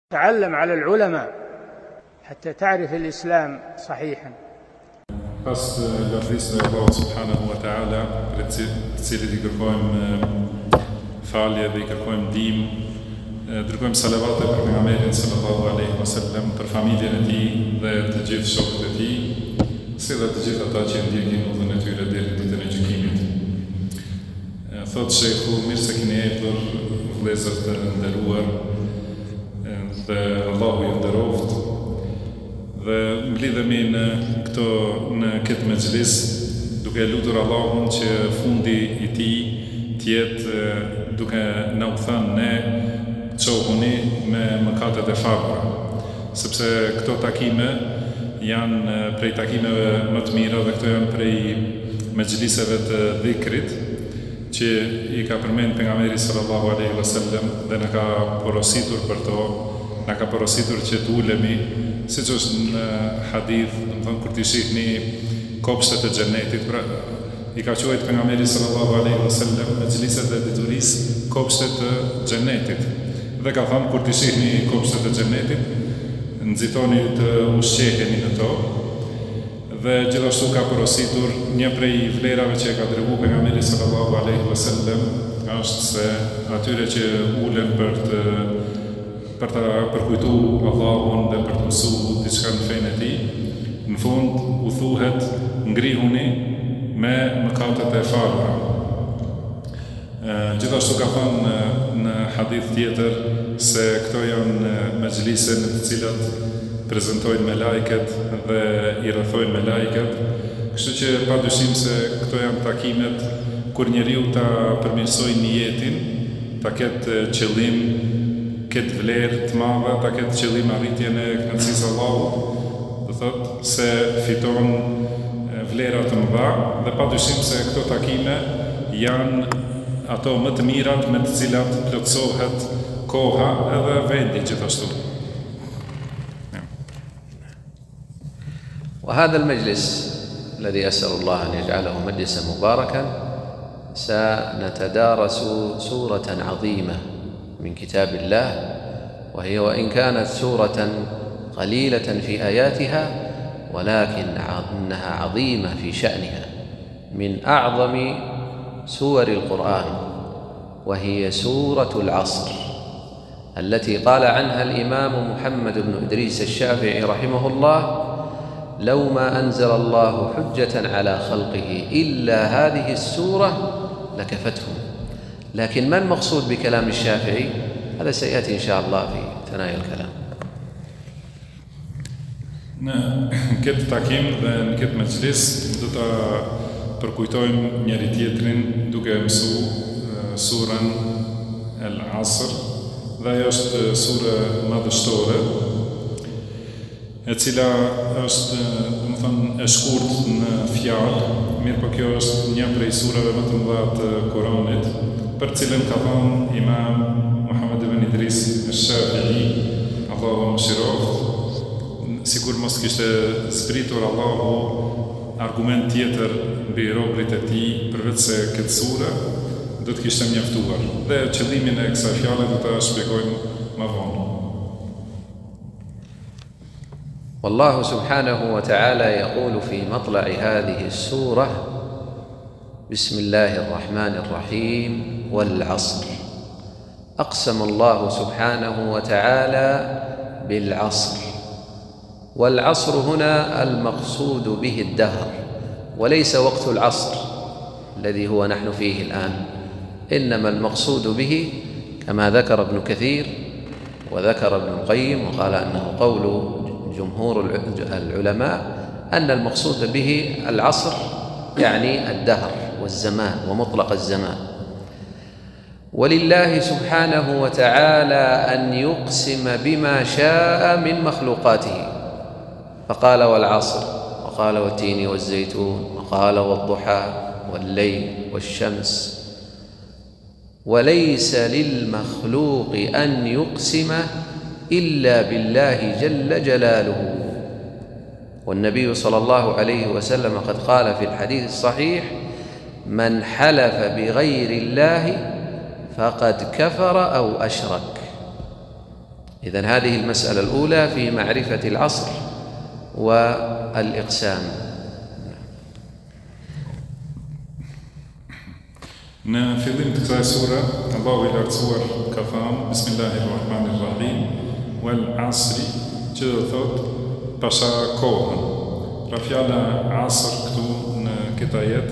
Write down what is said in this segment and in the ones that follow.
تعلم على العلماء حتى تعرف الإسلام صحيحا. Pas lavdrisë e Allahut subhanahu wa ta'ala, për të cilit I kërkojmë falje dhe I kërkojmë ndihmë, dërgojmë salavate për pejgamberin sallallahu alaihi wasallam, për familjen e tij dhe të gjithë shokët e tij, si dhe të gjithë ata që ndjekin udhën e tyre deri në ditën e gjykimit. Thotë shejhu, mirë se keni ardhur vëllezër të nderuar, dhe Allahu ju nderoft. Dhe mblidhemi në këtë mexhlis duke lutur Allahun që fundi I tij të jetë duke na u thënë ne çohuni me mëkatet e fabra, sepse këto takime janë prej takimeve më të mira dhe këto janë prej mexhliseve të dhikrit që I ka përmend pejgamberi sallallahu alaihi wasallam dhe na ka porositur për to, na ka porositur që të ulemi siç është në hadith, domethënë kur ti shihni kopshtet e xhenetit, pra I ka quajtur pejgamberi sallallahu alaihi wasallam mexhliset e diturisë kopshtet e xhenetit. Dhe ka thënë kur ti shihni kopshtet e xhenetit, nxitoni të ushqeheni në to. Dhe gjithashtu ka porositur një prej vlerave që ka treguar pejgamberi sallallahu alaihi wasallam është se atyre që ulen për të përkujtu Allahun dhe për të mësuar diçka në fenë e tij, në fund u thuhet ngrihuni me mëkatet e fabra. Gjithashtu ka thënë në hadith tjetër se këto janë mexhlise në të cilat prezantojnë me lajket dhe I rrethojnë me lajket, kështu që padyshim se këto janë takimet kur njeriu ta përmirësojë niyetin, ta ketë qëllim, ketë vlerë të madhe, ta ketë qëllim arritjen e kënaqësisë Allahut, do thotë se fiton vlera të mëdha dhe padyshim se këto takime janë ato më të mirat me të cilat plotësohet koha edhe vendi gjithashtu. وهذا المجلس الذي أسأل الله أن يجعله مجلسا مباركا سنتدارس سورة عظيمة من كتاب الله، وهي وإن كانت سورة قليلة في آياتها ولكن إنها عظيمة في شأنها، من أعظم سور القرآن، وهي سورة العصر التي قال عنها الإمام محمد بن إدريس الشافعي رحمه الله: لو ما أنزل الله حجة على خلقه إلا هذه السورة لكفتهم. لكن ما المقصود بكلام الشافعي؟ هذا سيأتي إن شاء الله في ثنايا الكلام. Në këtë takim dhe në këtë mexhlis do ta përkujtojmë njëri tjetrin duke mësuar surën Al-Asr, dhe ajo është sure madhështore, e cila është, domethënë, e shkurt në fjalë, mirë po kjo është një prej sureve më të mëdha të Kuranit, për cilën ka thënë Imam Muhammad ibn Idris al-Shafi'i, Allahu mëshiroft, sikur mos kishte zbritur Allahu argument tjetër mbi robërit e tij përveç se këtë sure, do të kishte mjaftuar. Dhe qëllimin e kësaj fjale do ta shpjegojmë më vonë. والله سبحانه وتعالى يقول في مطلع هذه السورة: بسم الله الرحمن الرحيم والعصر. أقسم الله سبحانه وتعالى بالعصر، والعصر هنا المقصود به الدهر وليس وقت العصر الذي هو نحن فيه الآن، إنما المقصود به كما ذكر ابن كثير وذكر ابن القيم وقال أنه قول جمهور العلماء أن المقصود به العصر يعني الدهر والزمان ومطلق الزمان. ولله سبحانه وتعالى أن يقسم بما شاء من مخلوقاته، فقال والعصر، وقال والتين والزيتون، وقال والضحى والليل والشمس. وليس للمخلوق أن يقسم إلا بالله جل جلاله. والنبي صلى الله عليه وسلم قد قال في الحديث الصحيح: من حلف بغير الله فقد كفر أو أشرك. إذن هذه المسألة الأولى في معرفة العصر والإقسام. Në fillim të kësaj sure, Allahu i lartësuar ka thënë Bismillahirrahmanirrahim wal asri, që do thotë pasha kohën. Pra fjala asr këtu në këtë ajet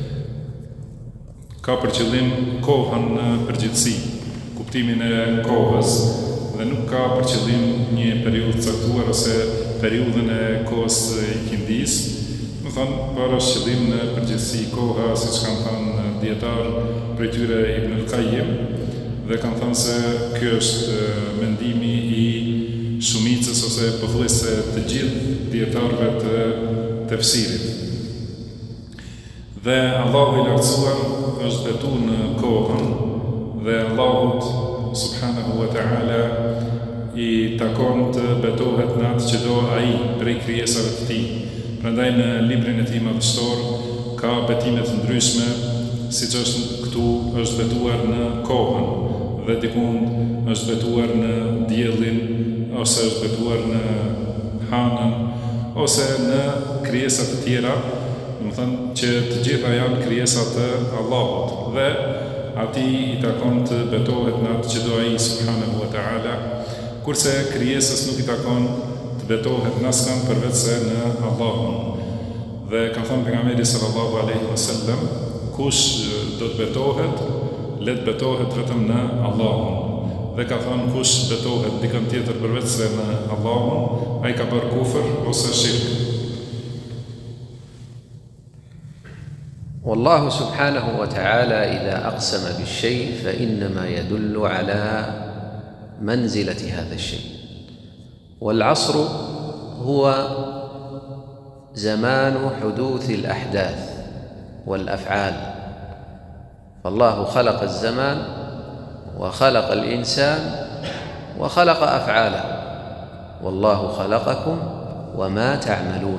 ka për qëllim kohën në përgjithësi, kuptimin e kohës, dhe nuk ka për qëllim një periudhë caktuar ose periudhën e kohës ikindis. Më thënë, para qëllim në përgjithësi koha, si që kanë thënë dietar për tyre Ibn al-Qayyim, dhe kanë thënë se kjo është mendimi i shumicës ose pothuajse të gjithë dietarëve të tefsirit. Dhe Allahu i lartësuar është betu në kohën, dhe Allahut subhanahu wa ta'ala i takon të betohet në atë që do ai prej krijesave të tij. Prandaj në librin e tij madhështor ka betime të ndryshme, siç është këtu është betuar në kohën, dhe dikund është betuar në diellin, ose është betuar në hanën, ose në krijesat të tjera, domethënë që të gjitha janë krijesa të Allahut, dhe atij i takon të betohet në atë që do ai subhanahu wa ta'ala, kurse krijesës nuk i takon të betohet në asnjë përveç se në Allahun. Dhe ka thënë pejgamberi sallallahu alaihi wasallam, kush do të betohet, le të betohet vetëm në Allahun. Dhe ka thënë kush betohet dikën tjetër përveç se në Allahun, ai ka bërë kufër ose shirk. والله سبحانه وتعالى إذا أقسم بالشيء فإنما يدل على منزلة هذا الشيء. والعصر هو زمان حدوث الأحداث والأفعال، فالله خلق الزمان وخلق الإنسان وخلق أفعاله، والله خلقكم وما تعملون.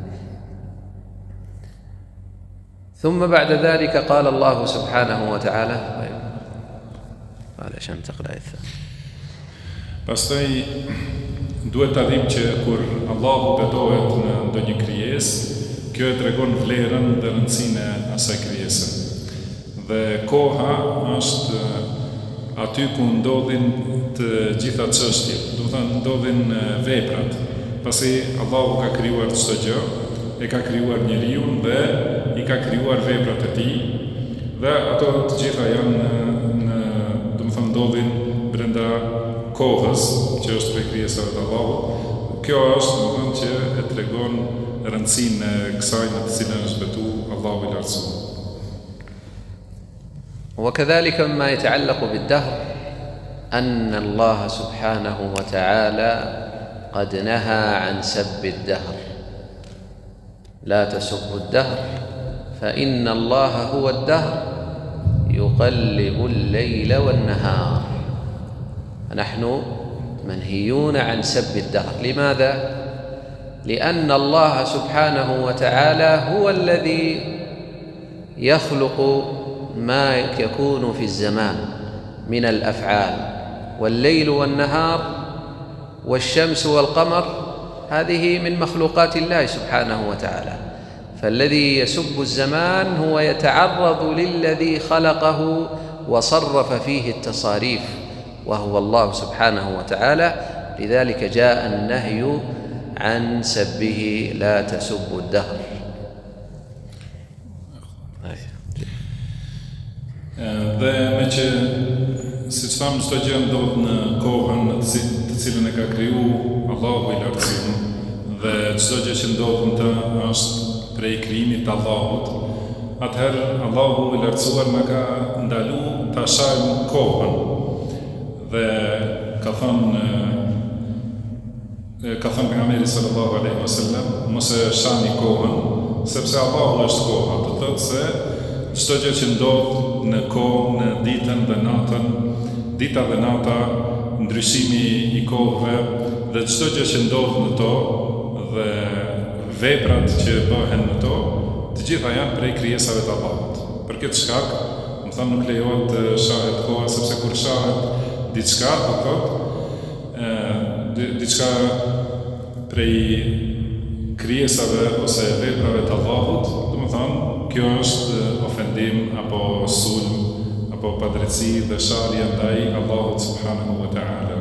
ثم بعد ذلك قال الله سبحانه وتعالى علشان تقرأ الثاني. Pastaj duhet ta dim që kur Allahu betohet në ndonjë krijesë, kjo e tregon vlerën dhe rëndësinë e asaj krijese. Dhe koha është aty ku ndodhin të gjitha çështjet, do të thënë ndodhin veprat. Pasi Allahu ka krijuar çdo gjë, e ka krijuar njeriu dhe i ka krijuar veprat e tij, dhe ato të gjitha janë do të thënë ndodhin brenda kohës që është prej krijesave të Allahut. Kjo është do të thënë që e tregon rëndësinë e kësaj në të cilën është betu Allahu i lartësuar. وكذلك مما يتعلق بالدهر أن الله سبحانه وتعالى قد نهى عن سب الدهر. لا تسبوا الدهر فإن الله هو الدهر يقلب الليل والنهار. نحن منهيون عن سب الدهر. لماذا؟ لأن الله سبحانه وتعالى هو الذي يخلق ما يكون في الزمان من الأفعال، والليل والنهار والشمس والقمر هذه من مخلوقات الله سبحانه وتعالى. فالذي يسب الزمان هو يتعرض للذي خلقه وصرف فيه التصاريف، وهو الله سبحانه وتعالى. لذلك جاء النهي عن سبه لا تسبوا الدهر. Dhe me që, si që thamë, çdo gjë ndodh në kohën të cilën e ka kriju Allahu i lartësuar, dhe çdo gjë që ndodh në të është prej krijimit të Allahut, atëherë Allahu i lartësuar na ka ndalu ta shajmë kohën. Dhe ka thënë pejgamberi sallallahu alaihi wasallam, mos e shani kohën, sepse Allahu është koha. Do thotë se çdo gjë që ndodh në kohë, në ditën dhe natën, dita dhe nata, ndryshimi i kohëve, dhe çdo gjë që ndodh në to dhe veprat që bëhen në to, të gjitha janë prej krijesave të Allahut. Për këtë shkak, më thënë, nuk lejohet të shahet koha, sepse kur shahet diçka, do thotë diçka prej krijesave ose veprave të Allahut, do të thonë, kjo është ofendim apo sulm apo padrejtësi dhe sharje ndaj Allahut subhanahu wa ta'ala.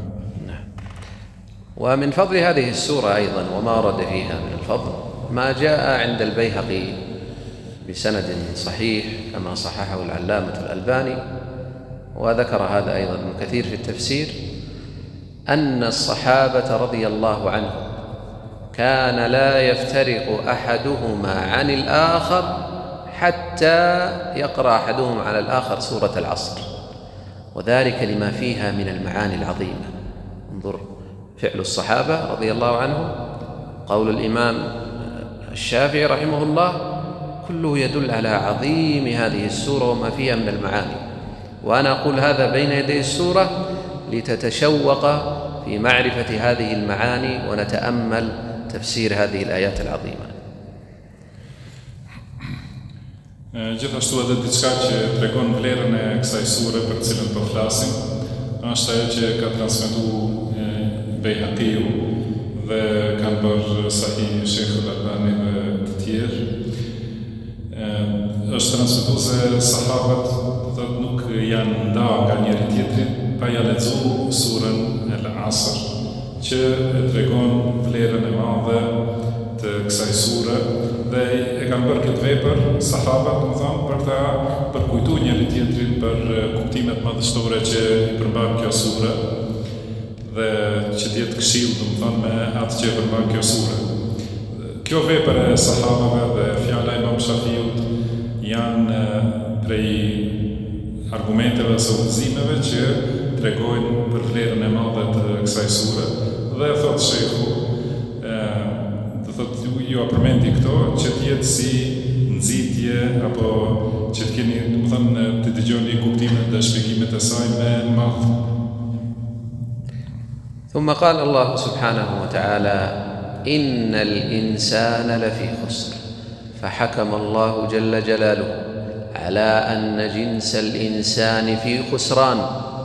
ومن فضل هذه السورة أيضا وما ورد فيها من الفضل ما جاء عند البيهقي بسند صحيح كما صححه العلامة الألباني، وذكر هذا أيضا ابن كثير في التفسير، أن الصحابة رضي الله عنهم كان لا يفترق أحدهما عن الآخر حتى يقرأ أحدهم على الآخر سورة العصر، وذلك لما فيها من المعاني العظيمة. انظر فعل الصحابة رضي الله عنهم، قول الإمام الشافعي رحمه الله، كله يدل على عظيم هذه السورة وما فيها من المعاني. وأنا أقول هذا بين يدي السورة لتتشوق في معرفة هذه المعاني ونتأمل تفسير هذه الآيات العظيمة. Gjithashtu edhe diçka që tregon vlerën e kësaj sure për të cilën po flasim, është ajo që ka transmetuar Bejhaqiu dhe kanë bërë Sahih Sheikh Al-Albani dhe të tjerë. Është transmetuar se sahabët thotë nuk janë nda nga njëri tjetri pa ja lexuar surën Al-Asr, që e tregon vlerën e madhe të kësaj sure dhe e kanë bërë këtë vepër sahabët, më thonë, për ta përkujtuar njëri tjetrin për kuptimet madhështore që i përmban kjo sure dhe që të jetë këshill, do të thonë, me atë që e përmban kjo sure. Kjo vepër e sahabëve dhe fjala e Imam Shafiut janë prej argumenteve ose udhëzimeve që tregojnë për vlerën e madhe të kësaj sure dhe thotë shehu, ju a përmendi këto që të jetë si nxitje apo që të keni, do të thonë, të dëgjoni kuptimet dhe shpjegimet e saj me madh. ثم قال الله سبحانه وتعالى إن الإنسان لفي خسر، فحكم الله جل جلاله على أن جنس الإنسان في خسران،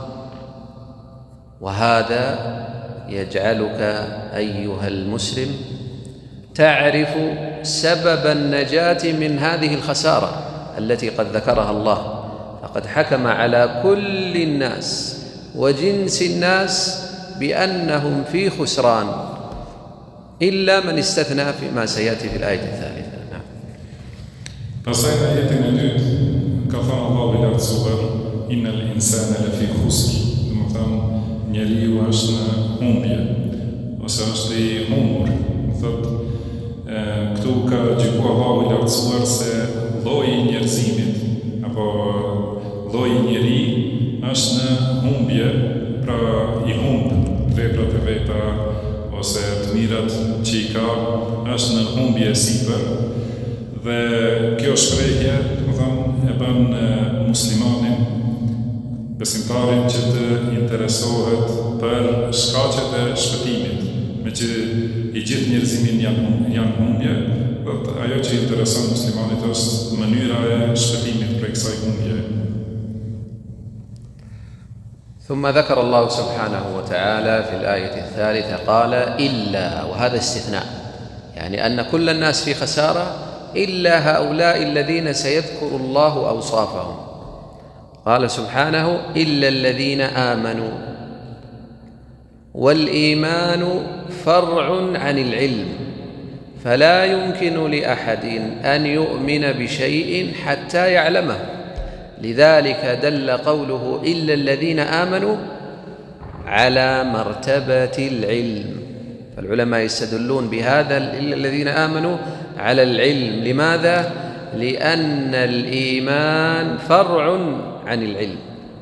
وهذا يجعلك أيها المسلم تعرف سبب النجاة من هذه الخسارة التي قد ذكرها الله، فقد حكم على كل الناس وجنس الناس بأنهم في خسران إلا من استثنى فيما سيأتي في الآية الثالثة. نعم. Pastaj në ajetin e dytë ka thënë Allahu i lartësuar innal insana lafi khusr, do të thonë njeriu është në humbje ose është i humbur. Thotë këtu ka gjykuar Allahu i lartësuar se lloji i njerëzimit apo lloji i njeri është në humbje, pra i humb veprat e veta ose të mirat që i ka, është në humbje sipër. Dhe kjo shprehje, do të thonë, e bën muslimanin, besimtarin, që të interesohet për shkaqet e shpëtimit, me që i gjithë njerëzimin janë humbje, dhe ajo që intereson muslimanit është mënyra e shpëtimit për kësaj humbje. ثم ذكر الله سبحانه وتعالى في الآية الثالثة قال إلا، وهذا استثناء، يعني أن كل الناس في خسارة إلا هؤلاء الذين سيذكر الله أوصافهم. قال سبحانه إلا الذين آمنوا، والإيمان فرع عن العلم، فلا يمكن لأحد أن يؤمن بشيء حتى يعلمه، لذلك دل قوله إلا الذين آمنوا على مرتبة العلم. فالعلماء يستدلون بهذا إلا الذين آمنوا على العلم. لماذا؟ لأن الإيمان فرع عن العلم.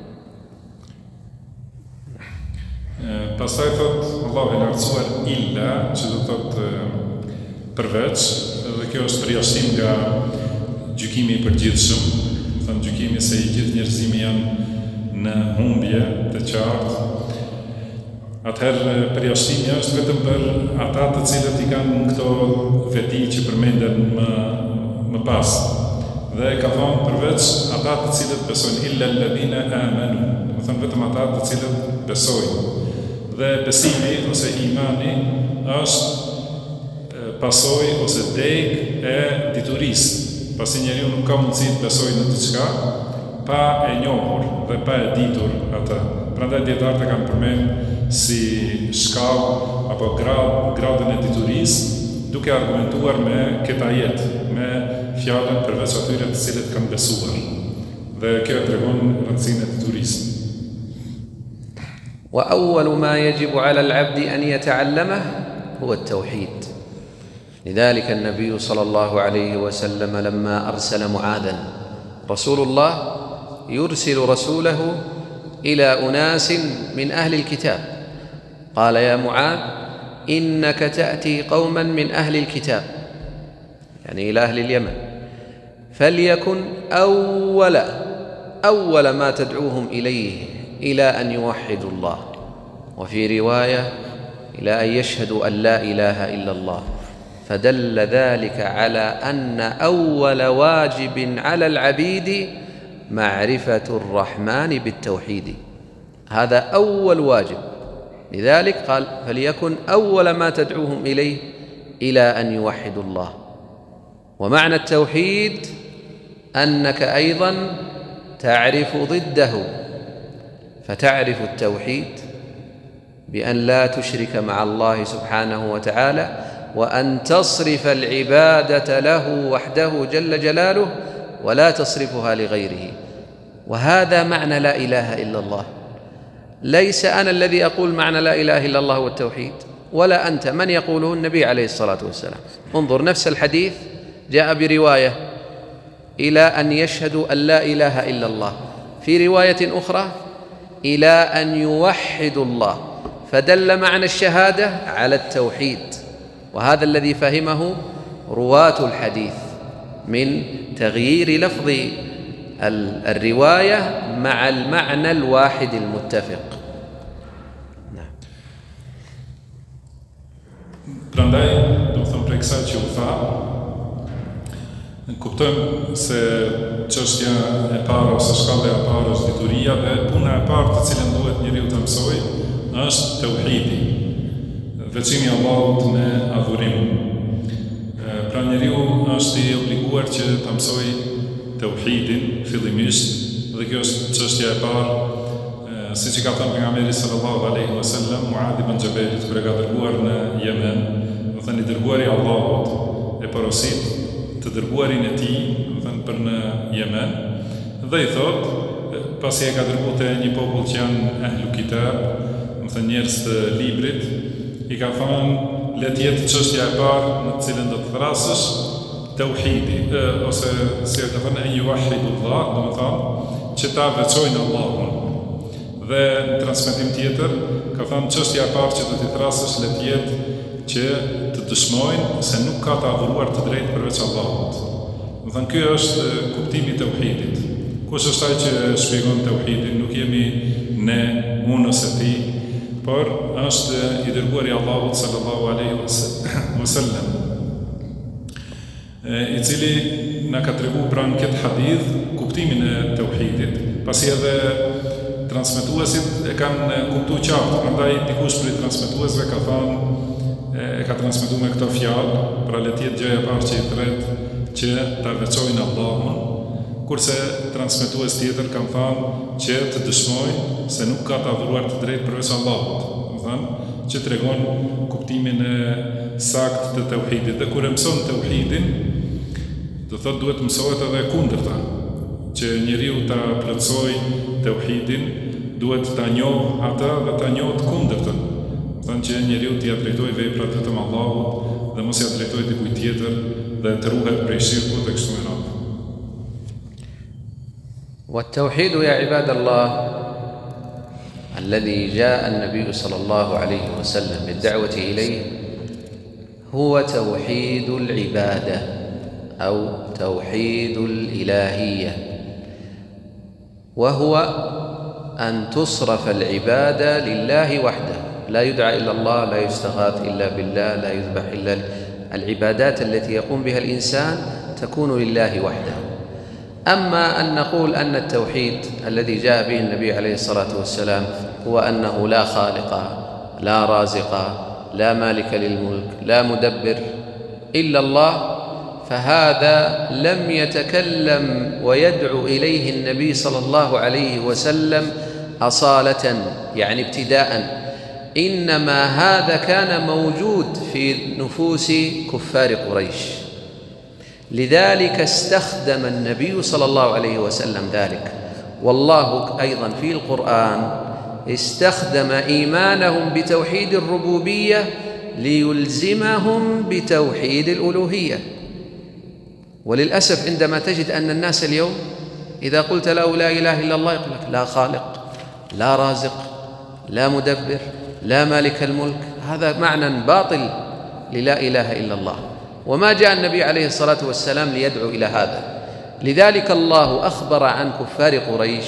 Pastaj thot Allahu i lartësuar illa, që do thotë përveç, dhe kjo është përjashtim nga gjykimi i përgjithshëm, thënë gjykimi se i gjithë njerëzimi janë në humbje të qartë. Atëherë përjashtimi është vetëm për ata të cilët i kanë këto veti që përmenden më pas. Dhe ka thonë përveç ata të cilët besojnë illa alladhina amanu, do thënë vetëm ata të cilët besojnë. Dhe besimi ose imani është pasojë ose deg e diturisë. Pasi njeriu nuk ka mundësi të besojë në diçka pa e njohur dhe pa e ditur atë. Prandaj dietarët e kanë përmendur si shkallë apo gradën e diturisë, duke argumentuar me këtë ajet, me fjalën përveç atyre të cilët kanë besuar. Dhe kjo tregon rëndësinë e diturisë. وأول ما يجب على العبد أن يتعلمه هو التوحيد. لذلك النبي صلى الله عليه وسلم لما أرسل معاذا، رسول الله يرسل رسوله إلى أناس من أهل الكتاب، قال يا معاذ إنك تأتي قوما من أهل الكتاب، يعني إلى أهل اليمن، فليكن أول ما تدعوهم إليه إلى أن يوحدوا الله، وفي رواية إلى أن يشهدوا أن لا إله إلا الله. فدل ذلك على أن أول واجب على العبيد معرفة الرحمن بالتوحيد، هذا أول واجب. لذلك قال فليكن أول ما تدعوهم إليه إلى أن يوحدوا الله. ومعنى التوحيد أنك أيضا تعرف ضده، فتعرف التوحيد بأن لا تشرك مع الله سبحانه وتعالى، وأن تصرف العبادة له وحده جل جلاله ولا تصرفها لغيره. وهذا معنى لا إله إلا الله. ليس أنا الذي أقول معنى لا إله إلا الله والتوحيد، ولا أنت، من يقوله النبي عليه الصلاة والسلام. انظر، نفس الحديث جاء برواية إلى أن يشهدوا أن لا إله إلا الله، في رواية أخرى إلى أن يوحدوا الله، فدل معنى الشهادة على التوحيد. وهذا الذي فهمه رواة الحديث من تغيير لفظ الرواية مع المعنى الواحد المتفق. Prandaj, do të them prej kësaj që u tha, kuptojmë se çështja e parë ose shkalla e parë është dituria, dhe puna e parë të cilën duhet njeriu të mësojë është tauhidi, veçimi i Allahut në adhurim. Pra njeriu është i obliguar që të mësojë tauhidin fillimisht, dhe kjo është çështja e parë, siç i ka thënë pejgamberi sallallahu alaihi wasallam Muadh ibn Jabalit kur e ka dërguar në Yemen, do thënë i dërguari i Allahut e porosit të dërguarin e tij, do thënë për në Yemen, dhe i thot, pasi e ka dërguar te një popull që janë ahlu kitab, do thënë njerëz të librit, i ka thënë le të jetë çështja e parë në të cilën do të thrasësh tauhidi, ose si e ka thënë an yuwahhidullah, do të thonë që ta veçojnë Allahun. Dhe në transmetim tjetër ka thënë çështja e parë që do t'i thrasësh le të jetë që të dëshmojnë se nuk ka të adhuruar të drejtë përveç Allahut. Do thënë ky është kuptimi i tauhidit. Kush është ai që shpjegon tauhidin? Nuk jemi ne, unë ose ti, por është i dërguari i Allahut sallallahu alaihi wasallam, i cili na ka treguar pranë këtë hadith kuptimin e tauhidit, pasi edhe transmetuesit e kanë kuptuar qartë. Prandaj dikush prej transmetuesve ka thënë, e ka transmetuar me këtë fjalë, pra le të jetë gjëja e parë që i thret që ta veçojnë Allahun, kurse transmetues tjetër kanë thënë që të dëshmojnë se nuk ka të adhuruar të drejtë përveç Allahut. Do thënë që tregon kuptimin e saktë të tauhidit. Dhe kur e mëson tauhidin, do thotë duhet mësohet edhe kundërta, që njeriu ta plotësojë tauhidin, duhet ta njohë atë dhe ta njohë të kundërtën. Do thënë që njeriu t'i drejtojë veprat vetëm Allahut dhe mos ia drejtojë dikujt tjetër dhe të ruhet prej shirkut e kështu me radhë. والتوحيد يا عباد الله الذي جاء النبي صلى الله عليه وسلم بالدعوة إليه هو توحيد العبادة أو توحيد الإلهية، وهو أن تصرف العبادة لله وحده، لا يدعى إلا الله، لا يستغاث إلا بالله، لا يذبح إلا العبادات التي يقوم بها الإنسان تكون لله وحده. أما أن نقول أن التوحيد الذي جاء به النبي عليه الصلاة والسلام هو أنه لا خالق لا رازق لا مالك للملك لا مدبر إلا الله، فهذا لم يتكلم ويدعو إليه النبي صلى الله عليه وسلم أصالة، يعني ابتداء، إنما هذا كان موجود في نفوس كفار قريش. لذلك استخدم النبي صلى الله عليه وسلم ذلك، والله أيضا في القرآن استخدم إيمانهم بتوحيد الربوبية ليلزمهم بتوحيد الألوهية. وللأسف عندما تجد أن الناس اليوم إذا قلت له لا إله إلا الله يقول لك لا خالق لا رازق لا مدبر لا مالك الملك، هذا معنى باطل للا إله إلا الله، وما جاء النبي عليه الصلاة والسلام ليدعو إلى هذا. لذلك الله أخبر عن كفار قريش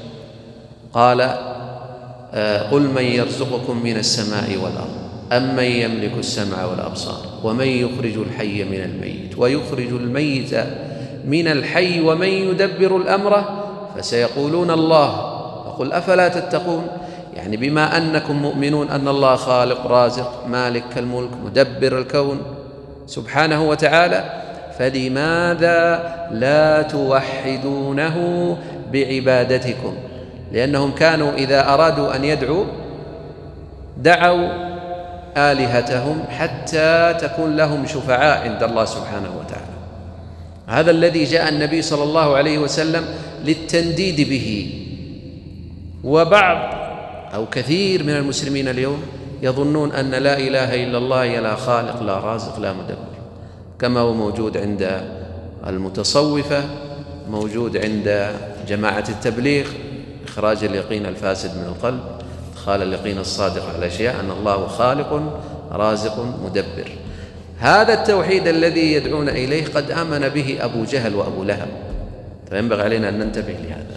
قال قل من يرزقكم من السماء والأرض أمن يملك السمع والأبصار ومن يخرج الحي من الميت ويخرج الميت من الحي ومن يدبر الأمر فسيقولون الله فقل أفلا تتقون، يعني بما أنكم مؤمنون أن الله خالق رازق مالك الملك مدبر الكون سبحانه وتعالى، فلماذا لا توحدونه بعبادتكم؟ لأنهم كانوا إذا أرادوا أن يدعوا دعوا آلهتهم حتى تكون لهم شفعاء عند الله سبحانه وتعالى. هذا الذي جاء النبي صلى الله عليه وسلم للتنديد به. وبعض أو كثير من المسلمين اليوم يظنون أن لا إله إلا الله هي لا خالق لا رازق لا مدبر، كما هو موجود عند المتصوفة، موجود عند جماعة التبليغ، إخراج اليقين الفاسد من القلب، إدخال اليقين الصادق على الأشياء، أن الله خالق رازق مدبر. هذا التوحيد الذي يدعون إليه قد آمن به أبو جهل وأبو لهب، فينبغي علينا أن ننتبه لهذا.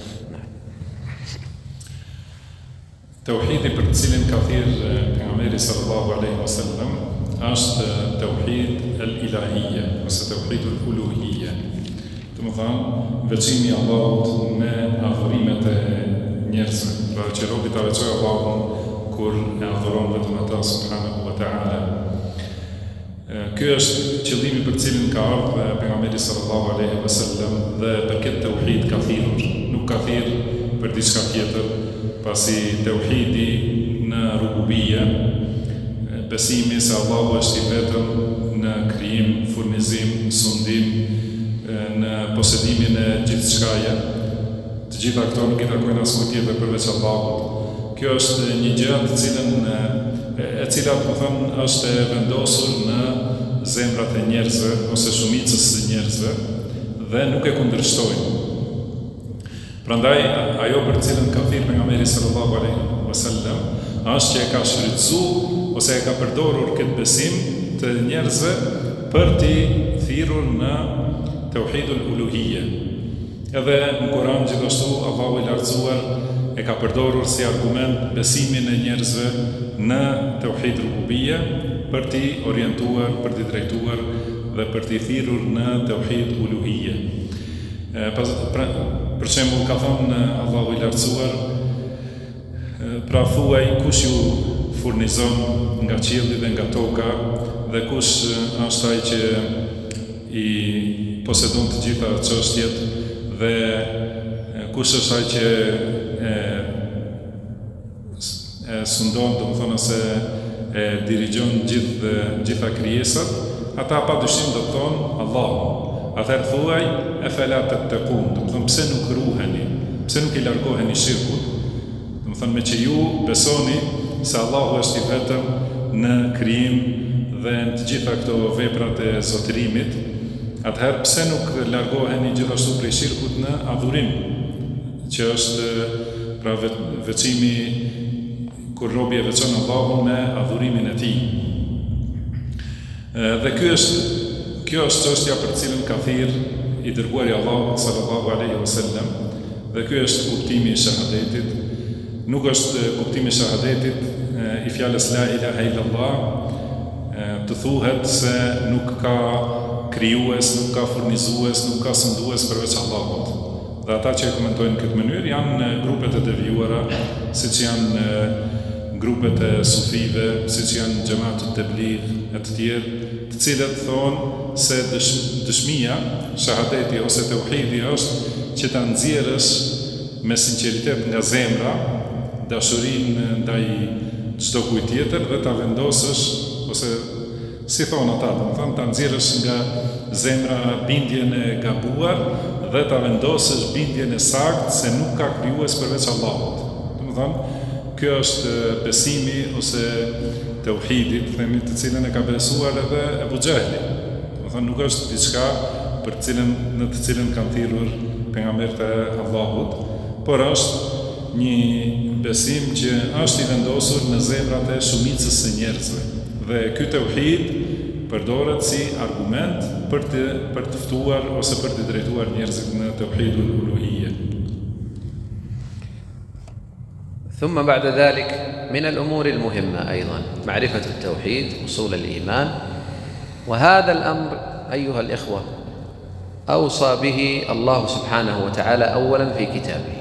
Tauhidi për të cilin ka thirrë pejgamberi sallallahu alaihi wasallam është tauhid al-ilahiyya ose tauhid al-uluhiyya. Do të thonë veçimi i Allahut me adhurimet e njerëzve, pra që robi ta veçojë Allahun kur e adhuron vetëm ata subhanahu wa ta'ala. Ky është qëllimi për të cilin ka ardhur pejgamberi sallallahu alaihi wasallam dhe për këtë tauhid ka thirrur, nuk ka thirrur për diçka tjetër. Pasi tauhidi në rububia, besimi se Allahu është i vetëm në krijim, furnizim, sundim, në posedimin e gjithçkaje, të gjitha këto nuk i takojnë asnjë tjetër përveç Allahut. Kjo është një gjë e cila do të thonë është e vendosur në zemrat e njerëzve ose shumicës së njerëzve dhe nuk e kundërshtojnë. Prandaj, ajo për cilën ka thirrë pejgamberi sallallahu alaihi wasallam është që e ka shfrytzuar ose e ka përdorur këtë besim të njerëzve për t'i thirrur në tauhidul uluhiyya. Edhe në Kur'an gjithashtu Allahu i lartësuar e ka përdorur si argument besimin e njerëzve në tauhid rububiyya për t'i orientuar, për t'i drejtuar dhe për t'i thirrur në tauhid uluhiyya. Për shembull ka thënë Allahu i lartësuar, pra thuaj kush ju furnizon nga qielli dhe nga toka dhe kush është ai që i posedon të gjitha çështjet dhe kush është ai që e sundon, do të thonë se e dirigjon gjitha krijesat, ata padyshim do të thonë Allahu. Atëherë thuaj e felat të tekun, do të thonë pse nuk ruheni, pse nuk i largoheni shirkut, do të thonë me që ju besoni se Allahu është i vetëm në krijim dhe në të gjitha këto veprat e zotërimit, atëherë pse nuk largoheni gjithashtu prej shirkut në adhurim, që është pra veçimi kur robi e veçon Allahun me adhurimin e tij. Dhe Kjo është çështja për cilën ka thirrë i dërguari Allahut sallallahu alaihi wasallam, dhe ky është kuptimi i shahadetit. Nuk është kuptimi i shahadetit i fjalës la ilaha illallah të thuhet se nuk ka krijues, nuk ka furnizues, nuk ka sundues përveç Allahut. Dhe ata që e komentojnë në këtë mënyrë janë grupet e devijuara, siç janë grupet e sufive, siç janë xhamatut tabligh e të tjerë, të cilët thonë se dëshmia, shahadeti ose tauhidi është që ta nxjerrësh me sinqeritet nga zemra dashurinë ndaj çdo kujt tjetër dhe ta vendosësh ose si thonë ata, domethënë ta nxjerrësh nga zemra bindjen e gabuar dhe ta vendosësh bindjen e saktë se nuk ka krijues përveç Allahut. Domethënë kjo është besimi ose tauhidi, themi, të cilën e ka besuar edhe Abu Jahli. Domethënë nuk është diçka në të cilën kanë thirrur pejgamberët e Allahut, por është një besim që është i vendosur në zemrat e shumicës së njerëzve. Dhe ky tauhid përdoret si argument për të ftuar ose për të drejtuar njerëzit në tauhidul uluhiyya. ثم بعد ذلك من الأمور المهمة أيضا معرفة التوحيد، أصول الإيمان. وهذا الأمر أيها الإخوة أوصى به الله سبحانه وتعالى أولا في كتابه،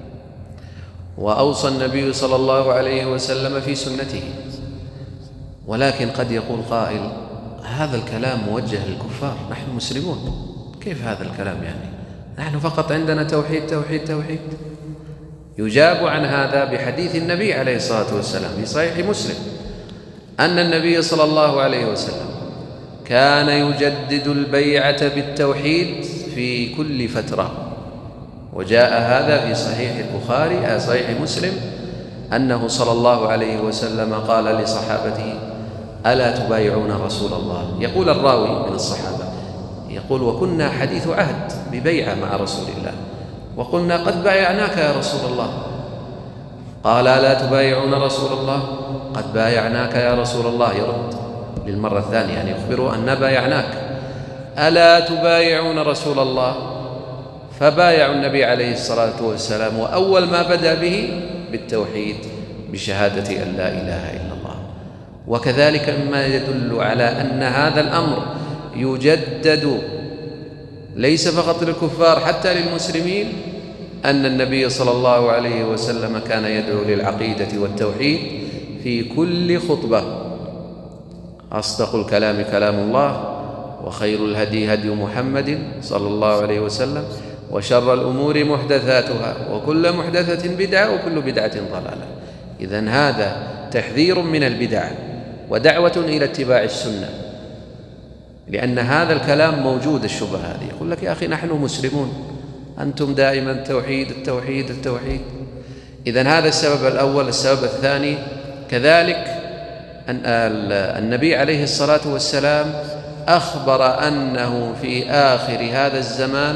وأوصى النبي صلى الله عليه وسلم في سنته. ولكن قد يقول قائل: هذا الكلام موجه للكفار، نحن مسلمون، كيف هذا الكلام يعني؟ نحن فقط عندنا توحيد توحيد توحيد. يجاب عن هذا بحديث النبي عليه الصلاة والسلام في صحيح مسلم أن النبي صلى الله عليه وسلم كان يجدد البيعة بالتوحيد في كل فترة. وجاء هذا في صحيح البخاري صحيح مسلم أنه صلى الله عليه وسلم قال لصحابته: ألا تبايعون رسول الله؟ يقول الراوي من الصحابة يقول: وكنا حديث عهد ببيعة مع رسول الله، وقلنا: قد بايعناك يا رسول الله. قال: ألا تبايعون رسول الله؟ قد بايعناك يا رسول الله. يرد للمرة الثانية يعني يخبره أن بايعناك. ألا تبايعون رسول الله؟ فبايعوا النبي عليه الصلاة والسلام، وأول ما بدأ به بالتوحيد بشهادة أن لا إله إلا الله. وكذلك مما يدل على أن هذا الأمر يجدد ليس فقط للكفار حتى للمسلمين أن النبي صلى الله عليه وسلم كان يدعو للعقيدة والتوحيد في كل خطبة. أصدق الكلام كلام الله، وخير الهدي هدي محمد صلى الله عليه وسلم، وشر الأمور محدثاتها، وكل محدثة بدعة، وكل بدعة ضلالة. إذن هذا تحذير من البدع ودعوة إلى اتباع السنة، لأن هذا الكلام موجود. الشبهة هذه يقول لك: يا أخي نحن مسلمون، أنتم دائما التوحيد التوحيد التوحيد. إذن هذا السبب الأول. السبب الثاني كذلك أن النبي عليه الصلاة والسلام أخبر أنه في آخر هذا الزمان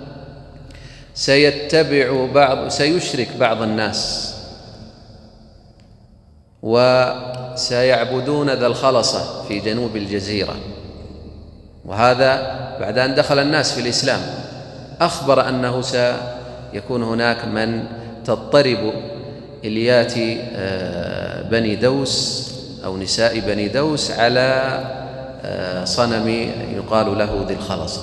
سيشرك بعض الناس وسيعبدون ذا الخلصة في جنوب الجزيرة، وهذا بعد أن دخل الناس في الإسلام. أخبر أنه سيكون هناك من تضطرب إليات بني دوس أو نساء بني دوس على صنم يقال له ذي الخلصة.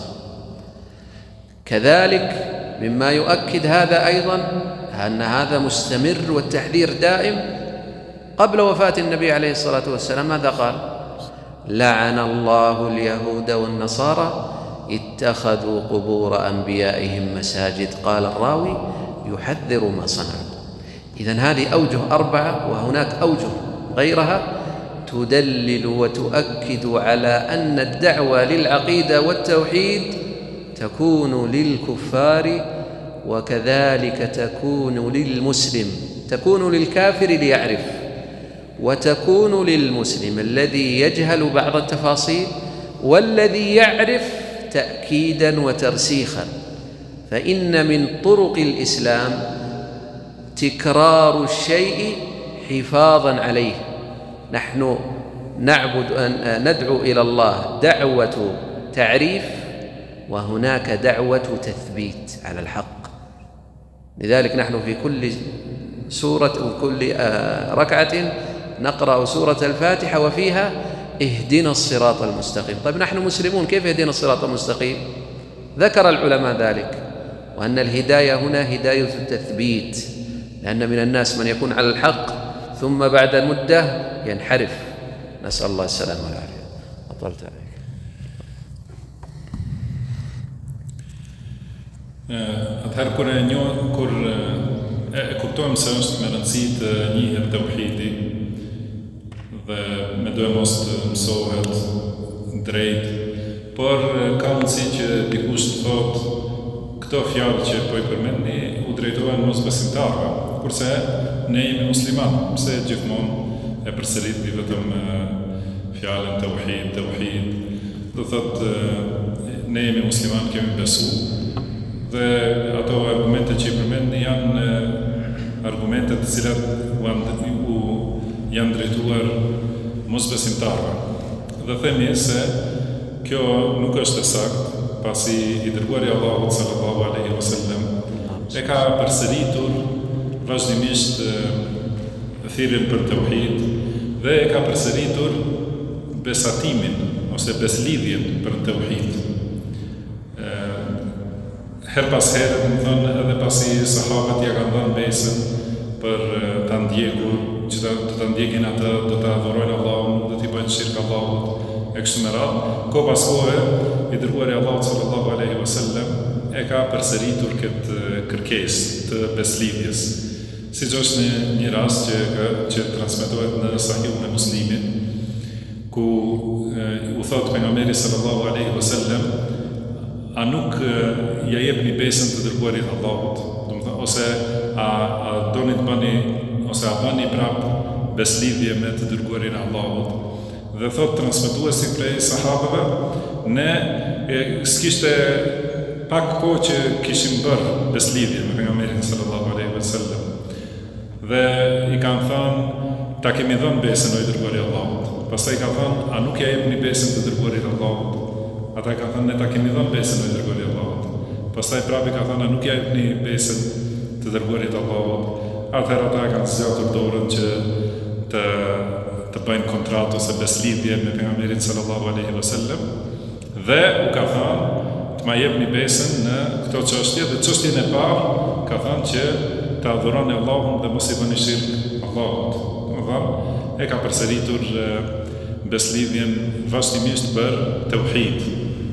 كذلك مما يؤكد هذا أيضا أن هذا مستمر والتحذير دائم. قبل وفاة النبي عليه الصلاة والسلام ماذا قال؟ لعن الله اليهود والنصارى اتخذوا قبور أنبيائهم مساجد. قال الراوي يحذر ما صنعوا. إذن هذه أوجه 4، وهناك أوجه غيرها تدلل وتؤكد على أن الدعوة للعقيدة والتوحيد تكون للكفار، وكذلك تكون للمسلم، تكون للكافر ليعرف، وتكون للمسلم الذي يجهل بعض التفاصيل والذي يعرف تأكيدا وترسيخا. فإن من طرق الإسلام تكرار الشيء حفاظا عليه. نحن ندعو إلى الله دعوة تعريف، وهناك دعوة تثبيت على الحق. لذلك نحن في كل سورة وكل ركعة نقرأ سورة الفاتحة وفيها اهدنا الصراط المستقيم. طيب نحن مسلمون، كيف اهدنا الصراط المستقيم؟ ذكر العلماء ذلك، وأن الهداية هنا هداية التثبيت، لأن من الناس من يكون على الحق ثم بعد مدة ينحرف، نسأل الله السلامة والعافية. أطلت عليك. Atëherë kur e kuptojmë se është me rëndësi të njihet tauhidi dhe me duhet mos të mësohet drejt, por ka mundësi që dikush të thotë këto fjalë që po I përmendni u drejtohen mosbesimtarëve, kurse ne jemi muslimanë, pse gjithmonë e përsëritni vetëm fjalën tauhid, do thotë ne jemi muslimanë, kemi besu. Dhe ato argumente që I përmendni janë argumente të cilat janë drejtuar mosbesimtarëve. Dhe themi se kjo nuk është e saktë, pasi I dërguari Allahut sallallahu alaihi wasallam e ka përsëritur vazhdimisht thirrjen për tauhid dhe e ka përsëritur besatimin ose beslidhjen për tauhid. Her pas herë, më thënë, edhe pasi sahabët ja kanë dhënë besën për ta ndjekur, që të ta ndjekin atë, do ta adhurojnë Allahun, do t'i bëjnë shirk Allahut, e kështu me radhë. Ko pas kohe, I dërguari Allahut sallallahu alaihi wasallam e ka përsëritur këtë kërkesë të beslidhjes. Siç është një rast që transmetohet në Sahihun e Muslimit, ku u thot pejgamberi sallallahu alaihi wasallam, a nuk ja jepni besën të dërguarit Allahut, ose a doni të bëni, ose a bëni prap beslidhje me të dërguarin Allahut. Dhe thot transmetuesi prej sahabëve, ne s'kishte pak kohë që kishim bërë beslidhje me pejgamberin sallallahu alaihi wasallam. Dhe I kanë thënë, ta kemi dhënë besën o I dërguari Allahut. Pastaj ka thënë, a nuk ja jepni besën të dërguarit Allahut? Ata ka thënë, ne ta kemi dhënë besën o I dërguarit Allahut. Pastaj prapi ka thënë, nuk ja jepni besën të dërguarit Allahut. Atëherë ata kanë zgjatur dorën që të bëjnë kontratë ose beslidhje me pejgamberin sallallahu alaihi wasallam dhe u ka thënë të ma jepni besën në këto çështje dhe çështjen e parë ka thënë që të adhuroni Allahun dhe mos I bëni shirk Allahut. Domethënë e ka përsëritur beslidhjen vazhdimisht për tauhid.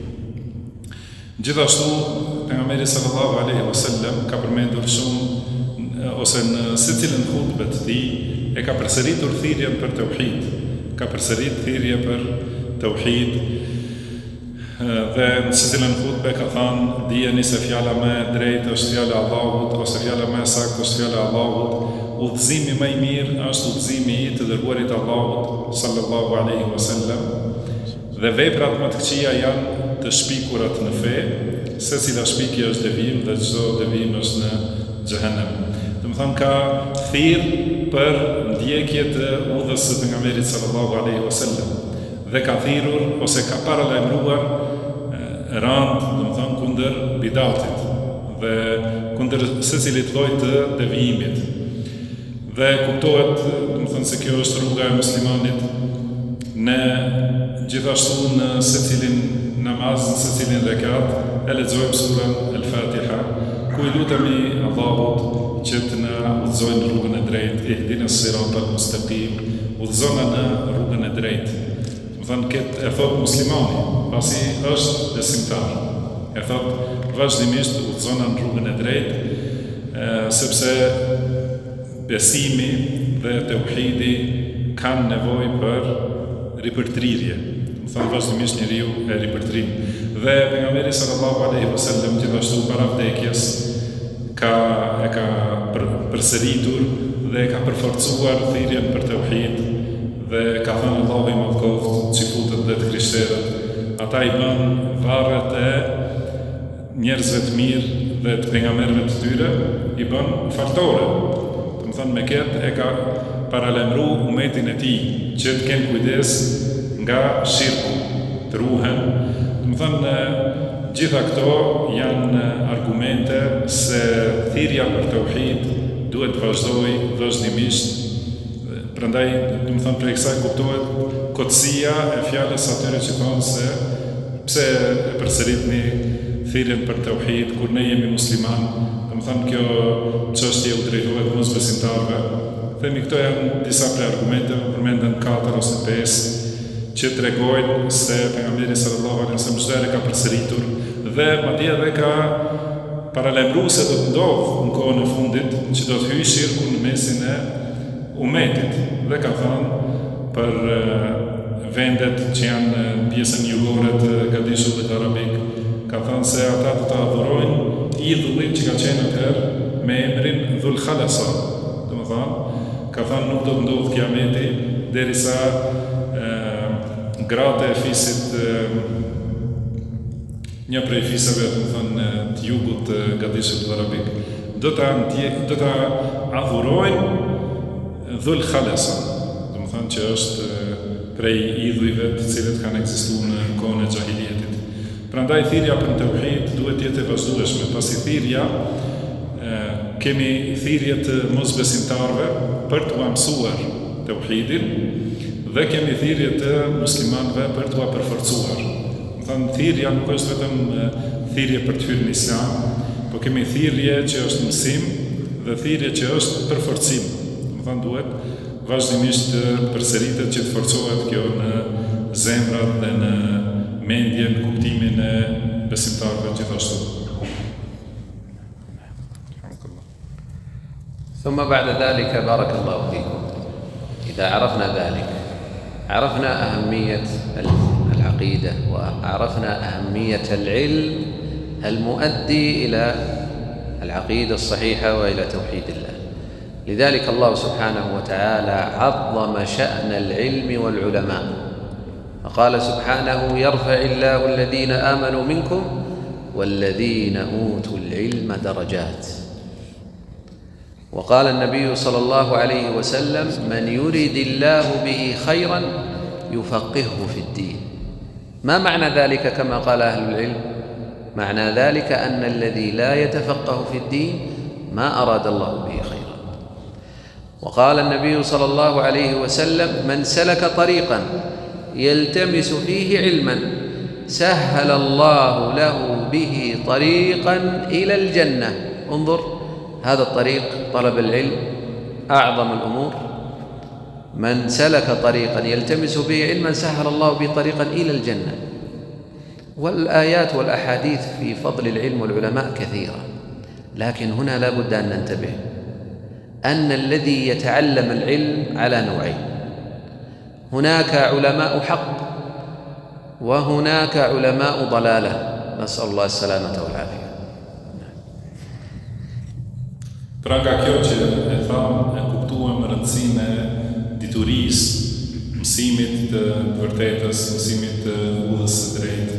Gjithashtu, pejgamberi sallallahu alaihi wasallam ka përmendur shumë ose në secilën hutbe të tij e ka përsëritur thirrjen për tauhid. Ka përsëritur thirrje për tauhid dhe në secilën hutbe ka thënë dijeni se fjala më e drejtë është fjala e Allahut ose fjala më e saktë është fjala e Allahut. Udhëzimi më I mirë është udhëzimi I të dërguarit Allahut sallallahu alaihi wasallam dhe veprat më të këqija janë të shpikurat në fe, secila shpikje është devijim dhe çdo devijim është në xhehenem. Domethënë ka thirr për ndjekje të udhës së pejgamberit sallallahu alaihi wasallam dhe ka thirrur ose ka paralajmëruar rand, domethënë kundër bidatit dhe kundër secilit lloj të devijimit. Dhe kuptohet, domethënë se kjo është rruga e muslimanit. Ne gjithashtu në secilin namaz, në secilin rekat e lexojmë surën El-Fatiha, ku I lutemi Allahut që të na udhëzojë në rrugën e drejtë, ihdinas siratal mustaqim, udhëzona në rrugën e drejtë. Domethënë këtë e thot muslimani, pasi është besimtar. E thot vazhdimisht udhëzona në rrugën e drejtë, sepse besimi dhe tauhidi kanë nevojë për ripërtrirje. Domethënë vazhdimisht njeriu e ripërtrin. Dhe pejgamberi sallallahu alaihi wasallam gjithashtu para vdekjes e ka përsëritur dhe e ka përforcuar thirrjen për tauhid dhe ka thënë Allahu I madhkoft çifutët dhe të krishterët. Ata I bën varret e njerëzve të mirë dhe të pejgamberëve të tyre I bën faltore. Domethënë me këtë e ka paralajmëruar umetin e tij që të kenë kujdes nga shirku, të ruhen. Domethënë gjitha këto janë argumente se thirrja për tauhid duhet vazhdoj vazhdimisht. Prandaj, domethënë prej kësaj kuptohet kotësia e fjalës atyre që thonë se pse e përsëritni thirrjen për tauhid kur ne jemi musliman. Domethënë kjo çështje u drejtohet mosbesimtarëve Themi këto janë disa prej argumenteve, përmenden 4 ose 5 që tregojnë se pejgamberi sallallahu alaihi wasallam çdo herë ka përsëritur dhe madje edhe ka paralajmëruar se do të ndodhë në kohën e fundit që do të hyjë shirku në mesin e umetit dhe ka thënë për vendet që janë pjesën jugore të Gadishullit arabik, ka thënë se ata do të adhurojnë idhullin që ka qenë atëherë me emrin Dhul Khalasa. Ka thënë nuk do të ndodhë kiameti derisa gratë e fisit, një prej fisave të jugut të Gadishullit arabik, do ta adhurojnë Dhul Khalasa, që është prej idhujve të cilët kanë ekzistuar në kohën e xahiliyetit. Prandaj thirrja për tauhid duhet të jetë e vazhdueshme, pasi thirrja kemi thirrje të mosbesimtarëve për t'u mësuar tauhidin dhe kemi thirrje të muslimanëve për t'u përforcuar. Do thënë thirrja nuk është vetëm thirrje për të hyrë në Islam, por kemi thirrje që është mësim dhe thirrje që është përforcim. Do thënë duhet vazhdimisht përsëritet që të forcohet kjo në zemrat dhe në mendjen, kuptimin e besimtarëve gjithashtu. ثم بعد ذلك بارك الله فيكم إذا عرفنا ذلك عرفنا أهمية العقيدة وعرفنا أهمية العلم المؤدي إلى العقيدة الصحيحة وإلى توحيد الله. لذلك الله سبحانه وتعالى عظم شأن العلم والعلماء فقال سبحانه يرفع الله الذين آمنوا منكم والذين أوتوا العلم درجات. وقال النبي صلى الله عليه وسلم من يرد الله به خيرا يفقهه في الدين. ما معنى ذلك كما قال أهل العلم؟ معنى ذلك أن الذي لا يتفقه في الدين ما أراد الله به خيرا. وقال النبي صلى الله عليه وسلم من سلك طريقا يلتمس فيه علما سهل الله له به طريقا إلى الجنة. انظر هذا الطريق طلب العلم أعظم الأمور. من سلك طريقا يلتمس به علما سهل الله به طريقا إلى الجنة. والآيات والأحاديث في فضل العلم والعلماء كثيرة، لكن هنا لا بد أن ننتبه أن الذي يتعلم العلم على نوعين: هناك علماء حق وهناك علماء ضلالة، نسأل الله السلامة والعافية. Pra nga kjo që e thamë, e kuptuam rëndësinë e diturisë, mësimit të vërtetës, mësimit të udhës së drejtë,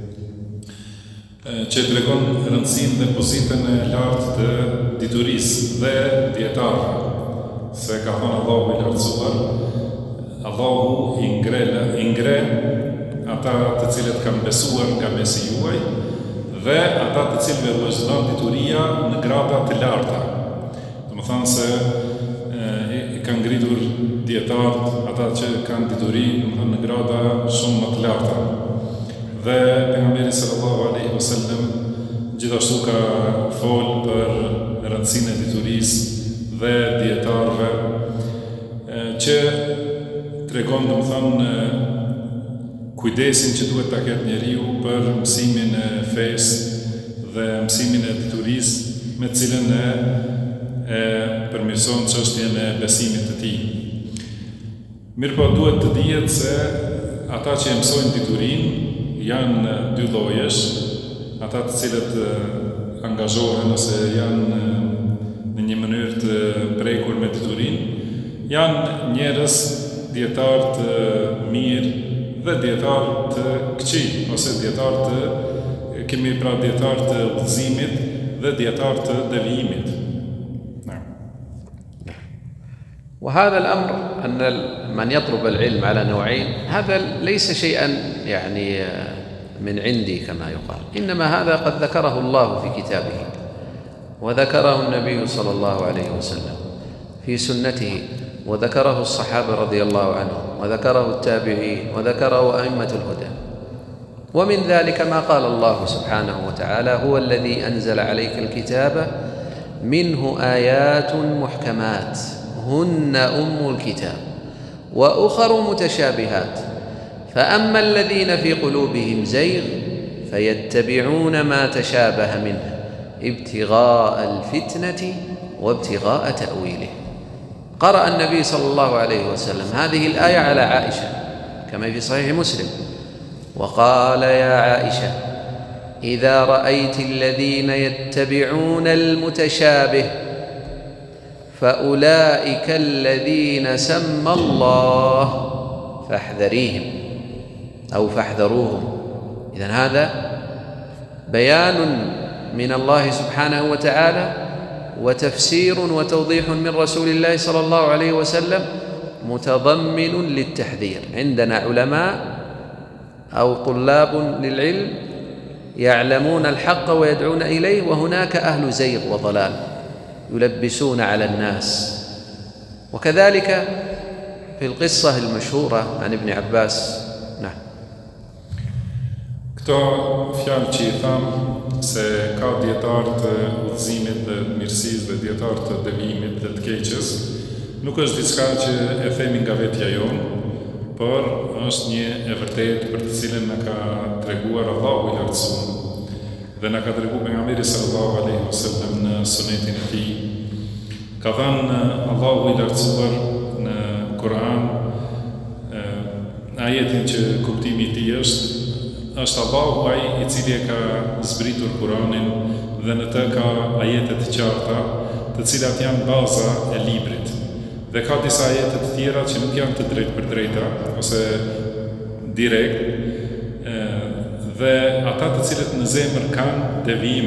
që tregon rëndësinë dhe pozitën e lartë të diturisë dhe dietarëve, se ka thënë Allahu i lartësuar, Allahu i ngre ata të cilët kanë besuar nga besi juaj dhe ata të cilëve u është dhënë dituria në grada të larta. Më thanë se i kanë ngritur dietarët, ata që kanë dituri në grada shumë më të larta. Dhe pejgamberi sallallahu alaihi wasallam gjithashtu ka folë për rëndësinë e diturisë dhe dietarëve, që tregon domethënë kujdesin që duhet ta ketë njeriu për mësimin e fesë dhe mësimin e diturisë me të cilën e përmirëson çështjen e besimit të tij. Mirëpo duhet të dihet se ata që mësojnë diturinë janë dy llojesh, ata të cilët angazhohen ose janë në një mënyrë të prekur me diturinë, janë njerëz dietar të mirë dhe dietar të këqij, ose dietar të kemi pra dietar të udhëzimit dhe dietar të devijimit. وهذا الأمر أن من يطلب العلم على نوعين هذا ليس شيئا يعني من عندي كما يقال، إنما هذا قد ذكره الله في كتابه وذكره النبي صلى الله عليه وسلم في سنته وذكره الصحابة رضي الله عنهم وذكره التابعين وذكره أئمة الهدى. ومن ذلك ما قال الله سبحانه وتعالى هو الذي أنزل عليك الكتاب منه آيات محكمات هن أم الكتاب وأخر متشابهات فأما الذين في قلوبهم زيغ فيتبعون ما تشابه منه ابتغاء الفتنة وابتغاء تأويله. قرأ النبي صلى الله عليه وسلم هذه الآية على عائشة كما في صحيح مسلم وقال: يا عائشة إذا رأيت الذين يتبعون المتشابه فأولئك الذين سمى الله فاحذريهم أو فاحذروهم. إذن هذا بيان من الله سبحانه وتعالى وتفسير وتوضيح من رسول الله صلى الله عليه وسلم متضمن للتحذير. عندنا علماء أو طلاب للعلم يعلمون الحق ويدعون إليه، وهناك أهل زيغ وضلال يلبسون على الناس. وكذلك في القصة المشهورة عن ابن عباس. نعم. Këto fjalë që I tham se ka dietarë të udhëzimit dhe mirësisë dhe dietarë të devijimit dhe të keqes, nuk është diçka që e themi nga vetja jonë, por është një e vërtetë për të cilën na ka treguar Allahu I lartësuar dhe na ka treguar pejgamberi sallallahu alaihi wasallam në sunetin e tij. Ka thënë Allahu I lartësuar në Kur'an ajetin që kuptimi I tij është Allahu ai I cili e ka zbritur Kur'anin dhe në të ka ajete të qarta, të cilat janë baza e librit. Dhe ka disa ajete të tjera që nuk janë të drejtë për drejta ose direkt, dhe ata të cilët në zemër kanë devijim,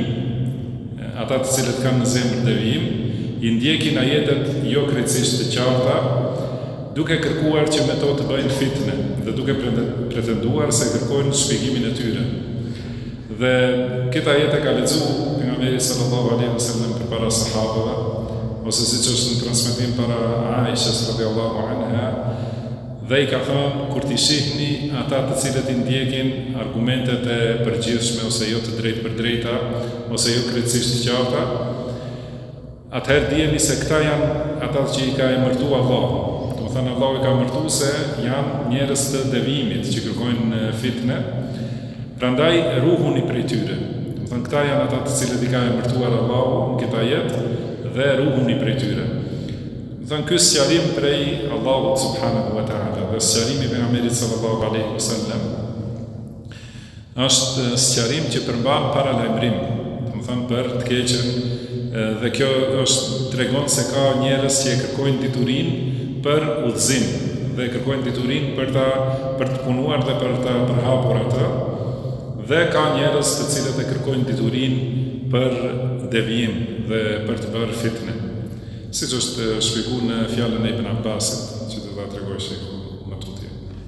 I ndjekin ajetet jo krejtësisht të qarta, duke kërkuar që me to të bëjnë fitne dhe duke pretenduar se kërkojnë shpjegimin e tyre. Dhe këtë ajete ka lexuar pejgamberi sallallahu alaihi wasallam përpara sahabëve, ose siç është në transmetim para Aishës radhiyallahu anha, dhe I ka thënë kur t'i shihni ata të cilët I ndjekin argumentet e përgjithshme ose jo të drejtë për drejta ose jo krejtësisht të qarta, atëherë dijeni se këta janë ata që I ka emërtuar Allahu. Do të thënë Allahu I ka emërtuar se janë njerëz të devijimit që kërkojnë fitne, prandaj ruhuni prej tyre. Do të thënë këta janë ata të cilët I ka emërtuar Allahu në këtë ajet dhe ruhuni prej tyre. Do të thënë ky sqarim prej Allahut subhanahu wa taala dhe sqarimi I pejgamberit sallallahu alaihi wasallam është sqarim që përmban paralajmërim, do të thënë për të keqen, dhe kjo tregon se ka njerëz që e kërkojnë diturinë për udhëzim dhe kërkojnë diturinë për të punuar dhe për të përhapur atë, dhe ka njerëz të cilët e kërkojnë diturinë për devijim dhe për të bërë fitne. Siç është shpjeguar në fjalën e Ibn Abbasit që do ta tregoj shehu më tutje.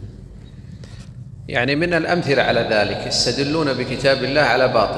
يعني من الأمثلة على ذلك يستدلون بكتاب الله على باطل.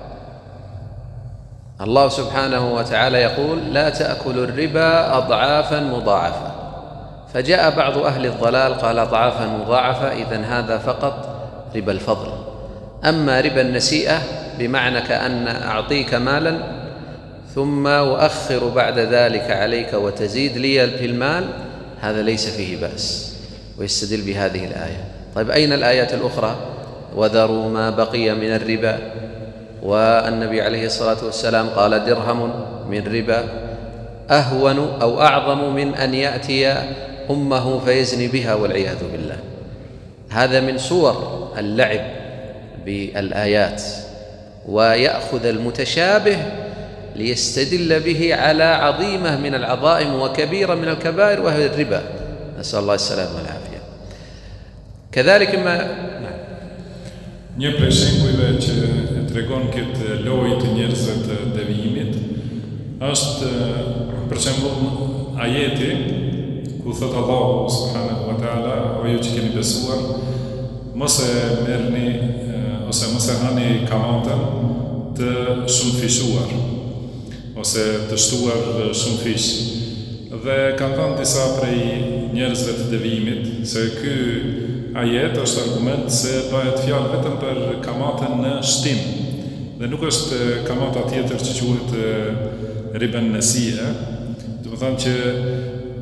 الله سبحانه وتعالى يقول: لا تأكلوا الربا أضعافا مضاعفة. فجاء بعض أهل الضلال قال أضعافا مضاعفة إذن هذا فقط ربا الفضل. أما ربا النسيئة بمعنى كأن أعطيك مالا ثم أؤخر بعد ذلك عليك وتزيد لي في المال، هذا ليس فيه بأس، ويستدل بهذه الآية. طيب أين الآيات الأخرى؟ وذروا ما بقي من الربا، والنبي عليه الصلاة والسلام قال: درهم من ربا أهون أو أعظم من أن يأتي أمه فيزني بها والعياذ بالله. هذا من صور اللعب بالآيات، ويأخذ المتشابه ليستدل به على عظيمة من العظائم وكبيرة من الكبائر وهي الربا، نسأل الله السلامة والعافية. كذلك ما Një prej shembujve që tregon këtë lojë të njerëzve të devijimit është për shembull ajeti ku thot Allahu subhanahu wa taala: o ju që keni besuar, mos e merrni ose mos e hani kamatën të shumë fishuar ose të shtuar shumë fish. Dhe kanë thënë disa prej njerëzve të devijimit se ky ajet është argument se bëhet fjalë vetëm për kamatën në shtim dhe nuk është kamata tjetër që quhet riba nasi'a. Do të thonë që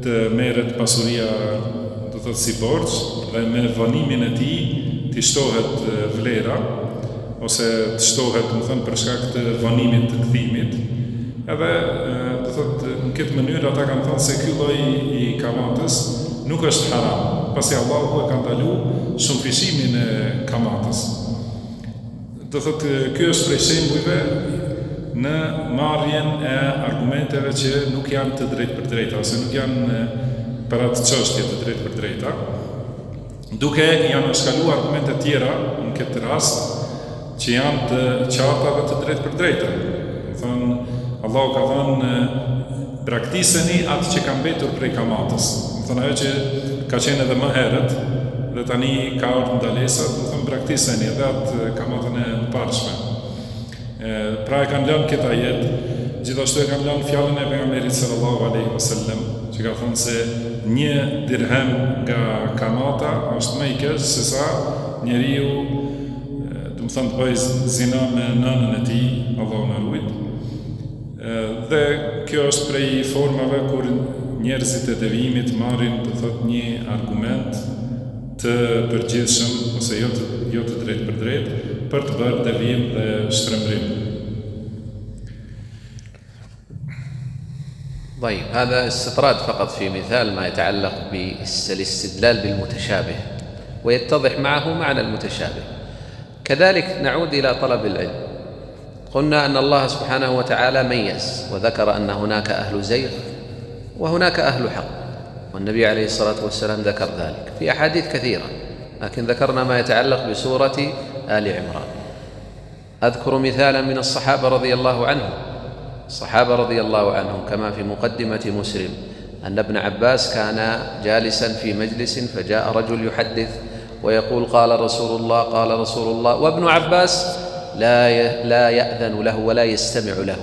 të merret pasuria, do thotë si borxh, dhe me vonimin e tij të shtohet vlera ose të shtohet, do thënë, për shkak të vonimit të kthimit. Edhe do thotë në këtë mënyrë ata kanë thënë se ky lloj i kamatës nuk është haram, pasi Allahu e ka ndaluar shumëfishimin e kamatës. Do thotë ky është prej shembujve në marrjen e argumenteve që nuk janë të drejtë për drejta ose nuk janë për atë çështje të drejtë për drejta, duke janë shkaluar argumente tjera në këtë rast që janë të qarta dhe të drejtë për drejta. Thonë, Allahu ka thënë braktiseni atë që ka mbetur prej kamatës. Thonë, ajo që ka qenë edhe më herët dhe tani ka ardhur ndalesa, do thonë braktiseni edhe atë kamatën e mëparshme. Pra e kanë lënë këtë ajet, gjithashtu e kanë lënë fjalën e pejgamberit sallallahu alaihi wasallam, që ka thënë se 1 dirhem nga kamata është më i keq se sa njeriu, do të thonë, të bëjë zina me nënën e tij, Allahu na ruaj. Dhe kjo është prej formave kur njerëzit e devijimit marrin, do thotë, një argument të përgjithshëm ose jo të drejtë për drejtë për të bërë devijim dhe shtrembrim. طيب، هذا استطراد فقط في مثال ما يتعلق بالاستدلال بالمتشابه ويتضح معه معنى المتشابه. كذلك نعود إلى طلب العلم. قلنا أن الله سبحانه وتعالى ميز وذكر أن هناك أهل زيغ وهناك أهل حق، والنبي عليه الصلاة والسلام ذكر ذلك في أحاديث كثيرة، لكن ذكرنا ما يتعلق بسورة آل عمران. أذكر مثالا من الصحابة رضي الله عنهم. الصحابة رضي الله عنهم كما في مقدمة مسلم أن ابن عباس كان جالسا في مجلس فجاء رجل يحدث ويقول قال رسول الله قال رسول الله، وابن عباس لا يأذن له ولا يستمع له.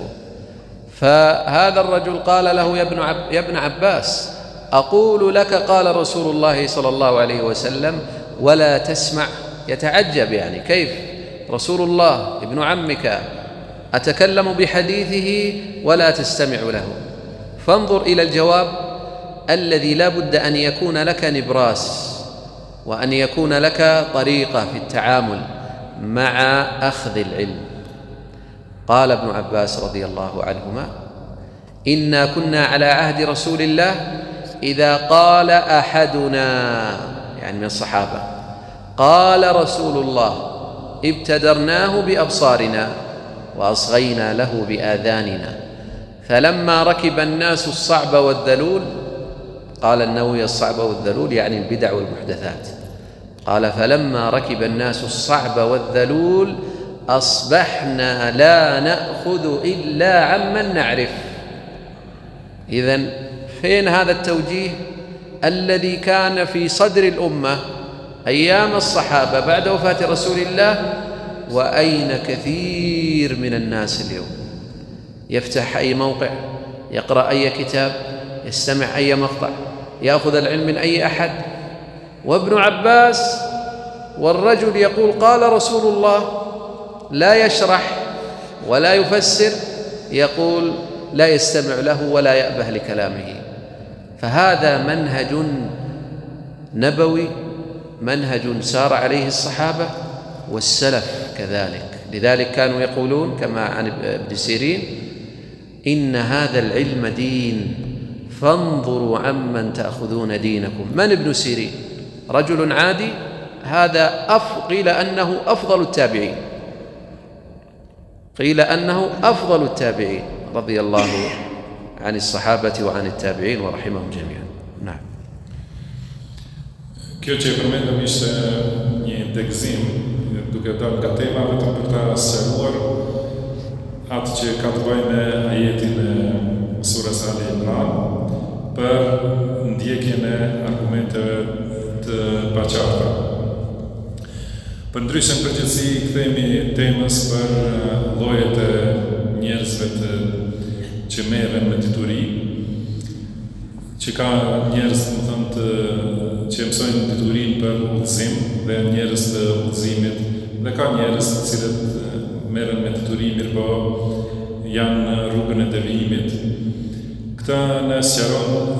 فهذا الرجل قال له يا ابن عباس، أقول لك قال رسول الله صلى الله عليه وسلم ولا تسمع. يتعجب، يعني كيف رسول الله ابن عمك أتكلم بحديثه ولا تستمع له؟ فانظر إلى الجواب الذي لا بد أن يكون لك نبراس وأن يكون لك طريقة في التعامل مع أخذ العلم. قال ابن عباس رضي الله عنهما: إنا كنا على عهد رسول الله إذا قال أحدنا، يعني من الصحابة، قال رسول الله ابتدرناه بأبصارنا وأصغينا له بآذاننا، فلما ركب الناس الصعب والذلول، قال النووي الصعب والذلول يعني البدع والمحدثات، قال فلما ركب الناس الصعب والذلول أصبحنا لا نأخذ إلا عمن نعرف. إذن فين هذا التوجيه الذي كان في صدر الأمة أيام الصحابة بعد وفاة رسول الله؟ وأين كثير من الناس اليوم؟ يفتح أي موقع، يقرأ أي كتاب، يستمع أي مقطع، يأخذ العلم من أي أحد. وابن عباس والرجل يقول قال رسول الله، لا يشرح ولا يفسر، يقول لا يستمع له ولا يأبه لكلامه. فهذا منهج نبوي، منهج سار عليه الصحابة والسلف كذلك. لذلك كانوا يقولون كما عن ابن سيرين: إن هذا العلم دين فانظروا عمن تأخذون دينكم. من ابن سيرين؟ رجل عادي، هذا قيل أنه أفضل التابعين، قيل أنه أفضل التابعين رضي الله عن الصحابة وعن التابعين ورحمهم جميعا. نعم. Kjo që e përmendëm ishte një degëzim duke dalë nga tema vetëm për ta sqaruar atë që ka të bëjë me ajetin e surës Ali Imran për ndjekjen e argumenteve të paqarta. Përndryshe në përgjithësi kthehemi temës për llojet e njerëzve që merren me dituri, që ka njerëz, më thënë, që mësojnë diturinë për udhëzim dhe njerëz të udhëzimit, dhe ka njerëz të cilët merren me dituri mirëpo janë në rrugën e devijimit. Këta në sqaron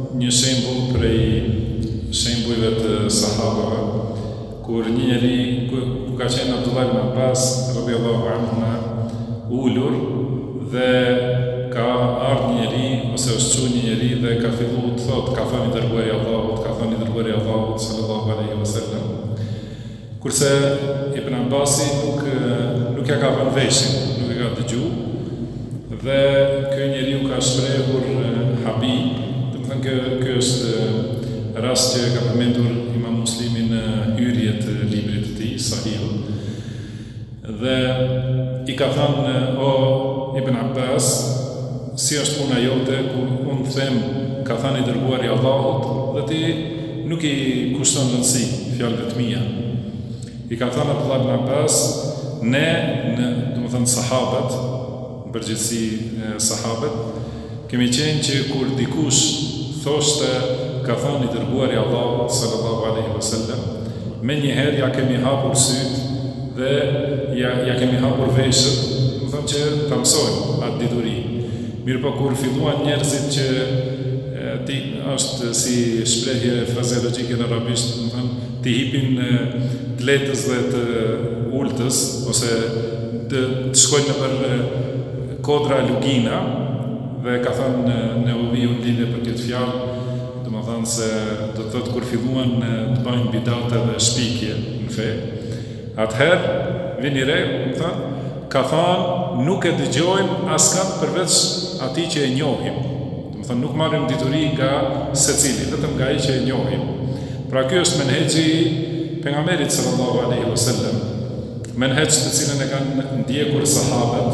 një shembull prej shembujve të sahabëve, kur një njeri ku ka qenë Abdullah ibn Abbas radhiyallahu anhu ulur dhe ka ardhur një njeri ose është çuar një njeri dhe ka filluar të thotë ka thënë dërguari i Allahut, ka thënë dërguari i Allahut sallallahu alaihi wasallam. Kurse Ibn Abbasi nuk ja ka vënë veshin, nuk e ka dëgjuar dhe ky njeriu ka shprehur habi, do të thënë ky është rast që ka përmendur Imam Muslimi në hyrjet e librit të tij Sahih. Dhe i ka thënë o Ibn Abbas, si është puna jote ku unë them ka thënë i dërguari i Allahut dhe ti nuk i kushton rëndësi fjalëve të mia. I ka thënë Abdullah ibn Abbas, ne do të thënë sahabët, në përgjithësi sahabët, kemi qenë që kur dikush thoshte ka thënë i dërguari i Allahut sallallahu alaihi wasallam, me njëherë ja kemi hapur sytë dhe ja kemi hapur veshët, do thënë që ta mësojmë atë dituri. Mirë po kur filluan njerëzit që ti është si shprehje frazeologjike në arabisht, do thënë ti hipin të letës dhe të ultës ose të shkojnë nëpër kodra lugina dhe ka thënë Nevoviu në lidhje për këtë fjalë, do të thënë se do të thotë kur filluan të bëjnë bidate dhe shpikje në fe, atëherë vini re, do të thënë ka thënë nuk e dëgjojmë askat përveç atij që e njohim. Do të thënë nuk marrim dituri nga secili, vetëm nga ai që e njohim. Pra ky është menhexhi pejgamberit sallallahu alaihi wasallam, menhexh të cilën e kanë ndjekur sahabët,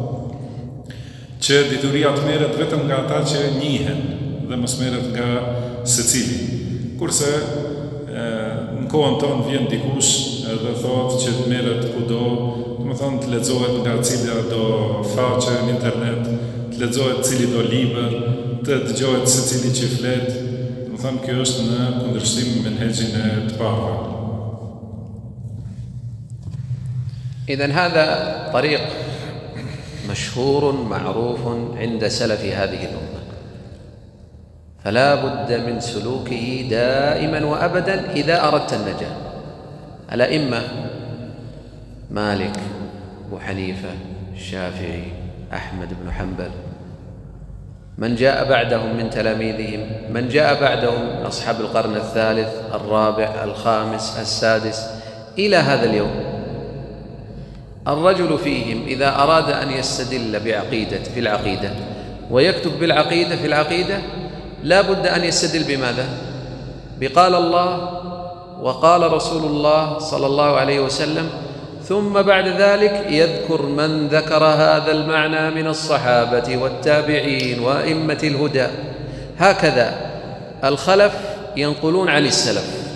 që dituria të merret vetëm nga ata që njihen dhe mos merret nga secili. Kurse në kohën tonë vjen dikush dhe thotë që të merret kudo, do të thonë të lexohet nga cila do faqe në internet, të lexohet cili do libër, të dëgjohet secili që flet. Do të thonë kjo është në kundërshtim me menhexhin e të parëve. إذن هذا طريق مشهور معروف عند سلف هذه الأمة، فلا بد من سلوكه دائما وأبدا إذا أردت النجاة. الأئمة مالك، أبو حنيفة، الشافعي، أحمد بن حنبل، من جاء بعدهم من تلاميذهم، من جاء بعدهم من أصحاب القرن الثالث الرابع الخامس السادس إلى هذا اليوم، الرجل فيهم إذا أراد أن يستدل في العقيدة ويكتب بالعقيدة في العقيدة لا بد أن يستدل بماذا؟ بقال الله وقال رسول الله صلى الله عليه وسلم، ثم بعد ذلك يذكر من ذكر هذا المعنى من الصحابة والتابعين وأئمة الهدى. هكذا الخلف ينقلون عن السلف.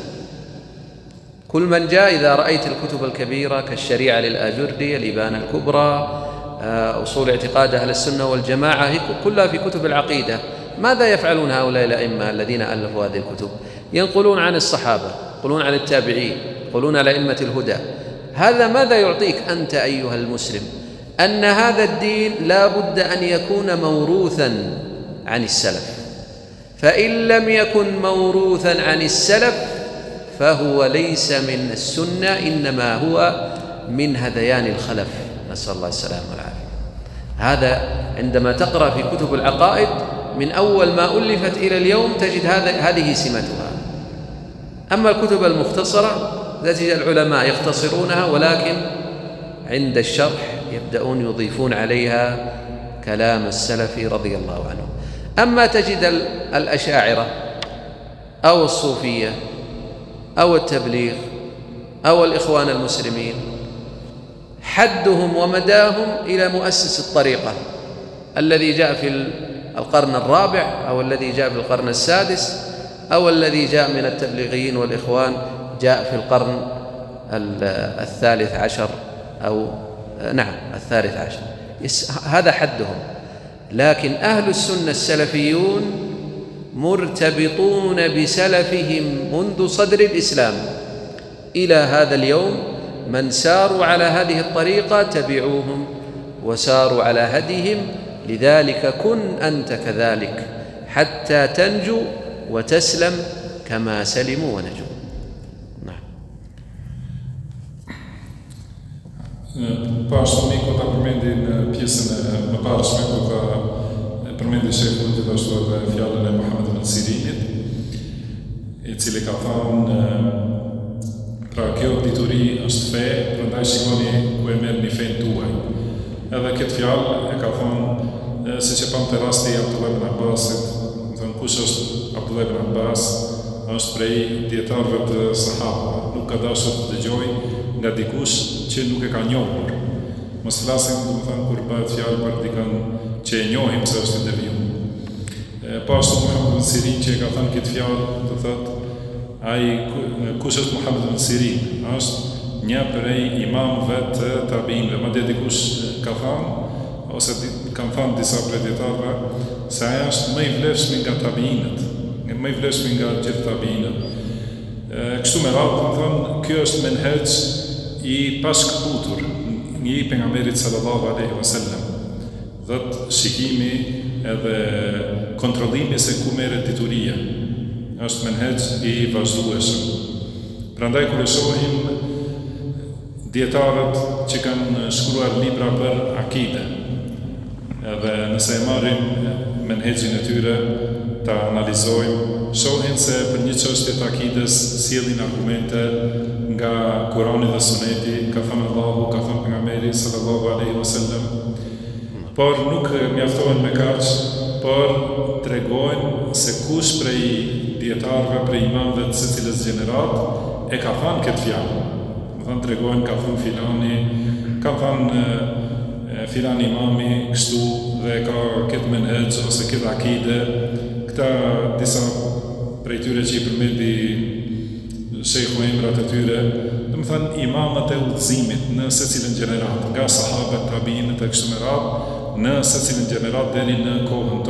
كل من جاء، إذا رأيت الكتب الكبيرة كالشريعة للآجردي، الإبانة الكبرى، أصول اعتقاد أهل السنة والجماعة، كلها في كتب العقيدة، ماذا يفعلون هؤلاء الأئمة الذين ألفوا هذه الكتب؟ ينقلون عن الصحابة، ينقلون عن التابعين، ينقلون عن أئمة الهدى. هذا ماذا يعطيك أنت أيها المسلم؟ أن هذا الدين لا بد أن يكون موروثا عن السلف، فإن لم يكن موروثا عن السلف فهو ليس من السنة، إنما هو من هذيان الخلف، نسأل الله السلامة والعافية. هذا عندما تقرأ في كتب العقائد من أول ما ألفت إلى اليوم تجد هذه سمتها. أما الكتب المختصرة تجد العلماء يختصرونها، ولكن عند الشرح يبدأون يضيفون عليها كلام السلف رضي الله عنهم. أما تجد الأشاعرة أو الصوفية أو التبليغ أو الإخوان المسلمين، حدهم ومداهم إلى مؤسس الطريقة الذي جاء في القرن الرابع أو الذي جاء في القرن السادس أو الذي جاء من التبليغيين والإخوان جاء في القرن الثالث عشر أو الثالث عشر، هذا حدهم. لكن أهل السنة السلفيون مرتبطون بسلفهم منذ صدر الإسلام إلى هذا اليوم، من ساروا على هذه الطريقة تبعوهم وساروا على هديهم. لذلك كن أنت كذلك حتى تنجو وتسلم كما سلموا ونجوا. نعم. Pashtu miku ta përmendin pjesën e mëparshme ku ka përmendi shehu gjithashtu edhe fjalën e Muhammed ibn Sirinit, i cili ka thënë pra kjo dituri është fe, prandaj shikoni ku e merrni fen tuaj. Edhe këtë fjalë e ka thënë siç e pam te rasti i Abdullah ibn Abbasit, thënë kush është Abdullah ibn Abbas, është prej dietarëve të sahabëve, nuk ka dashur të dëgjojë nga dikush që nuk e ka njohur. Mos flasim, domethënë, kur bëhet fjalë për dikën që e njohim se është i devijuar. Pashtu Muhammed ibn Sirin që e ka thënë këtë fjalë, do thotë, ai kush është Muhammed ibn Sirin? Është një prej imamëve të tabiinëve. Madje dikush ka thënë, ose kanë thënë disa prej dietarëve, se ai është më i vlefshëm nga tabiinët, më i vlefshëm nga gjithë tabiinët. Kështu me radhë, domethënë, ky është menhej i pashkëputur i pejgamberit sallallahu alaihi wasallam. Dhët shikimi edhe kontrollimi se ku merret dituria. Është menhej i vazhdueshëm. Prandaj kur e shohim dietarët që kanë shkruar libra për akide, edhe nëse e marrim menhejin e tyre ta analizojmë, shohin se për një çështje të akides sjellin argumente nga Kurani dhe Suneti, ka thënë Allahu, ka thënë pejgamberi sallallahu alaihi wasallam, por nuk mjaftohen me kaq, por tregojnë se kush prej dietarëve, prej imamëve të secilës gjenerat e ka thënë këtë fjalë. Do të tregojnë ka thënë filani, ka thënë filani imami kështu dhe ka këtë menhej ose këtë akide. Këta disa prej tyre që i përmendi shejhu emrat e tyre, do të thënë imamët e udhëzimit në secilën gjenerat, nga sahabët, tabiinët e kështu me radhë, në secilën gjenerat deri në kohën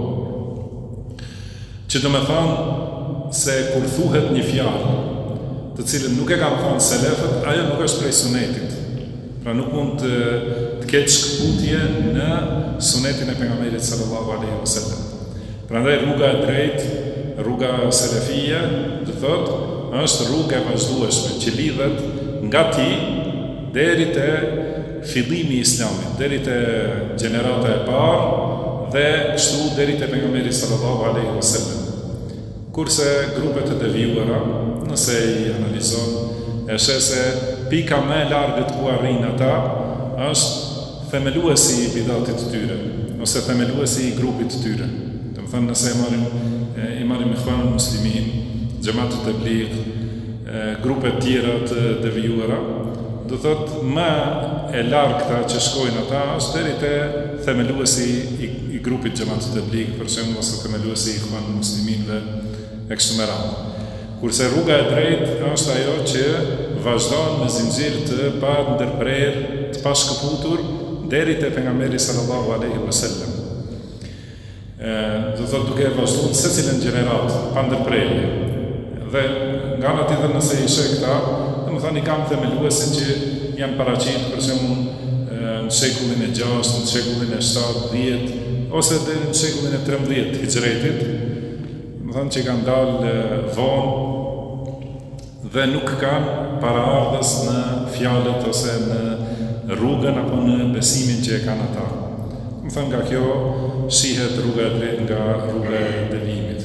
tonë. Që do të thënë se kur thuhet një fjalë, të cilën nuk e kanë thënë selefët, ajo nuk është prej sunetit. Pra nuk mund të ketë shkputje në sunetin e pejgamberit sallallahu alaihi wasallam. Prandaj rruga e drejtë, rruga selefie, do thotë, është rruga e vazhdueshme që lidhet nga ti deri te fillimi i Islamit, deri te gjenerata e parë dhe kështu deri te pejgamberi sallallahu alaihi wasallam. Kurse grupet e devijuara, nëse i analizon, e sheh se pika më e largët ku arrin ata është themeluesi i bidatit të tyre, ose themeluesi i grupit të tyre. Do të thënë, nëse i marrim Ikhwanul Muslimin, Xhamatul Tabligh, grupe tjera të devijuara, do thotë më e largëta që shkojnë ata është deri te themeluesi i grupit Xhamatul Tabligh, për shembull, ose themeluesi i Ikhwanul Musliminëve e kështu me radhë. Kurse rruga e drejtë është ajo që vazhdon me zinxhir të pa ndërprerë, të pa shkëputur deri te pejgamberi sallallahu alaihi wasallam. Do thotë duke vazhduar secilën gjenerat pa ndërprerje. Dhe nga ana tjetër nëse i sheh këta, domethënë i kanë themeluese që janë paraqitur për shembull në shekullin e 6, në shekullin e 7, 10 ose deri në shekullin e 13 hijretit, domethënë që kanë dalë vonë dhe nuk kanë paraardhës në fjalët ose në rrugën apo në besimin që e kanë ata. Domethënë nga kjo shihet rruga e drejtë nga rruga e devijimit.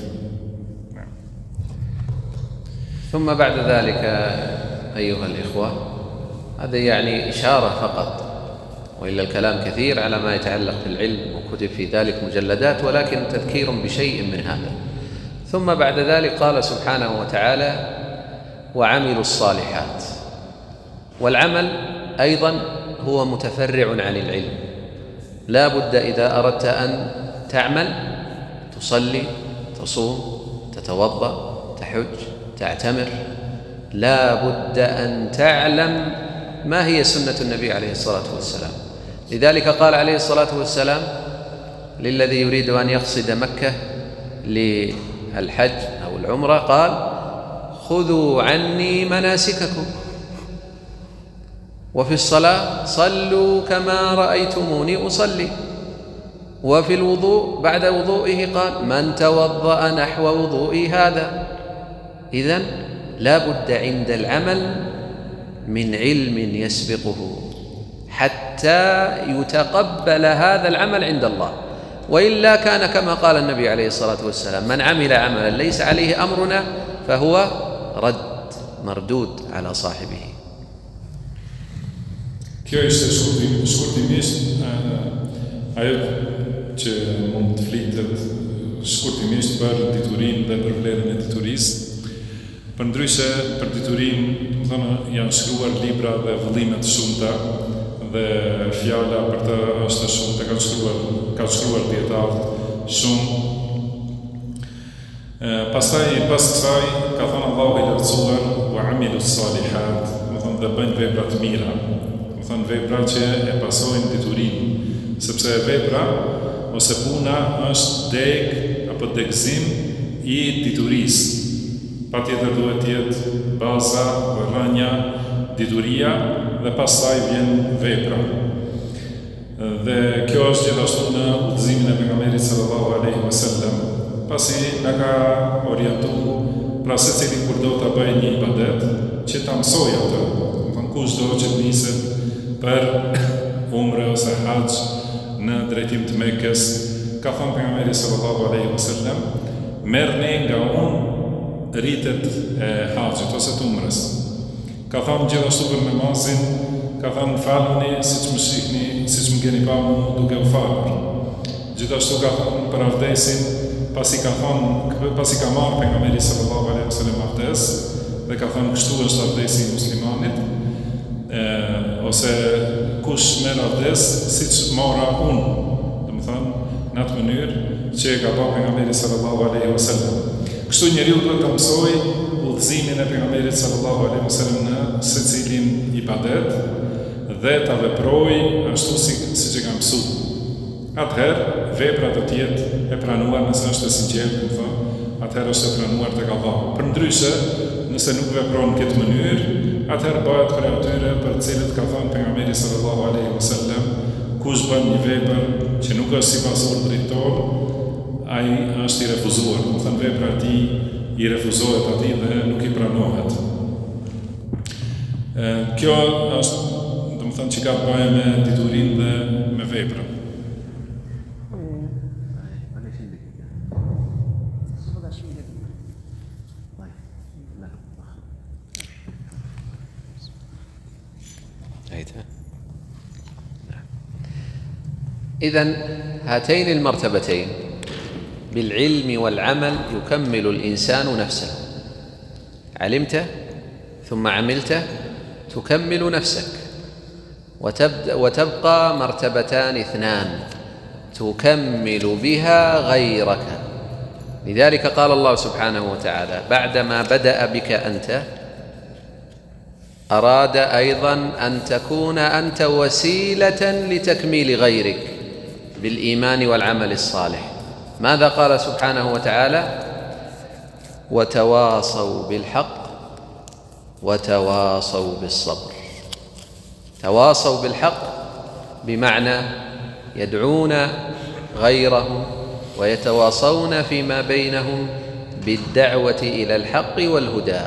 ثم بعد ذلك أيها الإخوة، هذا يعني إشارة فقط، وإلا الكلام كثير على ما يتعلق بالعلم وكتب في ذلك مجلدات، ولكن تذكير بشيء من هذا. ثم بعد ذلك قال سبحانه وتعالى: وعملوا الصالحات. والعمل أيضا هو متفرع عن العلم. لا بد إذا أردت أن تعمل، تصلي، تصوم، تتوضأ، تحج، تعتمر، لا بد أن تعلم ما هي سنة النبي عليه الصلاة والسلام. لذلك قال عليه الصلاة والسلام للذي يريد أن يقصد مكة للحج أو العمرة، قال: خذوا عني مناسككم، وفي الصلاة صلوا كما رأيتموني أصلي. وفي الوضوء بعد وضوئه قال من توضأ نحو وضوئي هذا. إذن لا بد عند العمل من علم يسبقه حتى يتقبل هذا العمل عند الله، وإلا كان كما قال النبي عليه الصلاة والسلام: من عمل عملا ليس عليه أمرنا فهو رد، مردود على صاحبه. Kjo ishte shkurtimisht ajo që mund të flitet shkurtimisht për diturinë dhe për vlerën e diturisë. Përndryshe për diturinë, janë shkruar libra dhe vëllime të shumta dhe fjala për të është shumë, ka shkruar dietarët shumë. Pas kësaj ka thënë Allahu i lartësuar: "Wa amilu salihat", dhe bëjnë vepra të mira, vepra që e pasojnë diturinë, sepse vepra ose puna është deg apo degëzim i diturisë. Patjetër duhet të jetë baza, rrënja, dituria dhe pastaj vjen vepra. Dhe kjo është gjithashtu në udhëzimin e pejgamberit sallallahu alaihi wasallam, pasi na ka orientuar pra secili kur do ta bëjë një ibadet që ta mësojë atë. Kush do që të niset për umre ose haxh në drejtim të Mekës, ka thënë pejgamberi sallallahu alaihi wasallam: merrni nga unë rritet e haxhit ose të umrës. Ka thënë gjithashtu për namazin, ka thënë faluni siç më shihni, siç më keni pa mua duke u falur. Gjithashtu ka thënë për avdesin, pasi ka marrë pejgamberi sallallahu alaihi wasallam avdes dhe ka thënë kështu është avdesi i muslimanit. Ose kush merr avdes siç mora unë, në atë mënyrë që e ka bërë pejgamberi sallallahu alaihi wasallam. Kështu njeriu duhet të mësojë udhëzimin e pejgamberit sallallahu alaihi wasallam në secilin ibadet dhe ta veprojë ashtu siç e ka mësuar. Atëherë vepra do të jetë e pranuar nëse është e sinqertë, atëherë është e pranuar tek Allahu. Përndryshe, nëse nuk vepron në këtë mënyrë, atëherë bëhet për atyre për të cilët ka thënë pejgamberi sallallahu alaihi wasallam: kush bën një vepër që nuk është sipas urdhrit tonë, ai është i refuzuar. Vepra e tij i refuzohet atij dhe nuk i pranohet. Kjo është, që ka të bëjë me diturinë dhe me veprën. إذن هاتين المرتبتين بالعلم والعمل يكمل الإنسان نفسه. علمت ثم عملت تكمل نفسك، وتبقى مرتبتان اثنان تكمل بها غيرك. لذلك قال الله سبحانه وتعالى بعدما بدأ بك أنت أراد أيضا أن تكون أنت وسيلة لتكميل غيرك بالإيمان والعمل الصالح. ماذا قال سبحانه وتعالى؟ وتواصوا بالحق وتواصوا بالصبر. تواصوا بالحق بمعنى يدعون غيرهم ويتواصون فيما بينهم بالدعوة إلى الحق والهدى.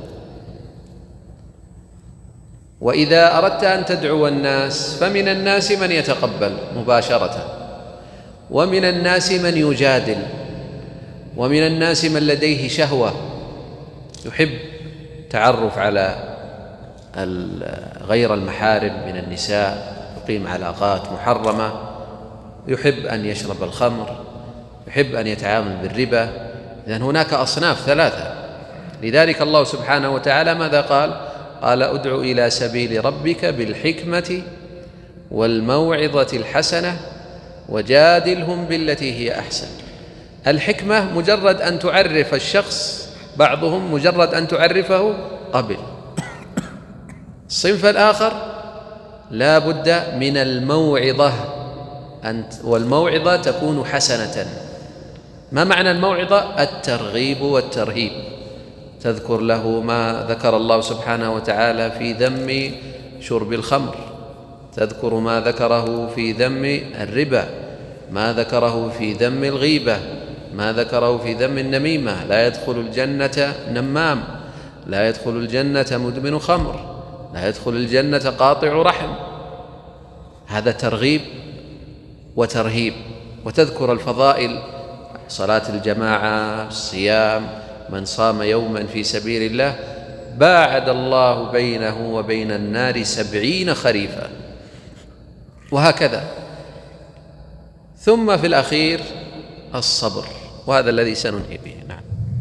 وإذا أردت أن تدعو الناس فمن الناس من يتقبل مباشرة، ومن الناس من يجادل، ومن الناس من لديه شهوة يحب تعرف على غير المحارم من النساء، يقيم علاقات محرمة، يحب أن يشرب الخمر، يحب أن يتعامل بالربا. إذن هناك أصناف ثلاثة. لذلك الله سبحانه وتعالى ماذا قال؟ قال ادع إلى سبيل ربك بالحكمة والموعظة الحسنة وجادلهم بالتي هي أحسن. الحكمة مجرد أن تعرف الشخص، بعضهم مجرد أن تعرفه قبل. الصنف الآخر لا بد من الموعظة، والموعظة تكون حسنة. ما معنى الموعظة؟ الترغيب والترهيب. تذكر له ما ذكر الله سبحانه وتعالى في ذم شرب الخمر، تذكر ما ذكره في ذم الربا، ما ذكره في ذم الغيبة، ما ذكره في ذم النميمة. لا يدخل الجنة نمام، لا يدخل الجنة مدمن خمر، لا يدخل الجنة قاطع رحم. هذا ترغيب وترهيب. وتذكر الفضائل: صلاة الجماعة، الصيام، من صام يوما في سبيل الله باعد الله بينه وبين النار 70 خريفا، وهكذا. ثم في الأخير الصبر، وهذا الذي سننهي به. نعم.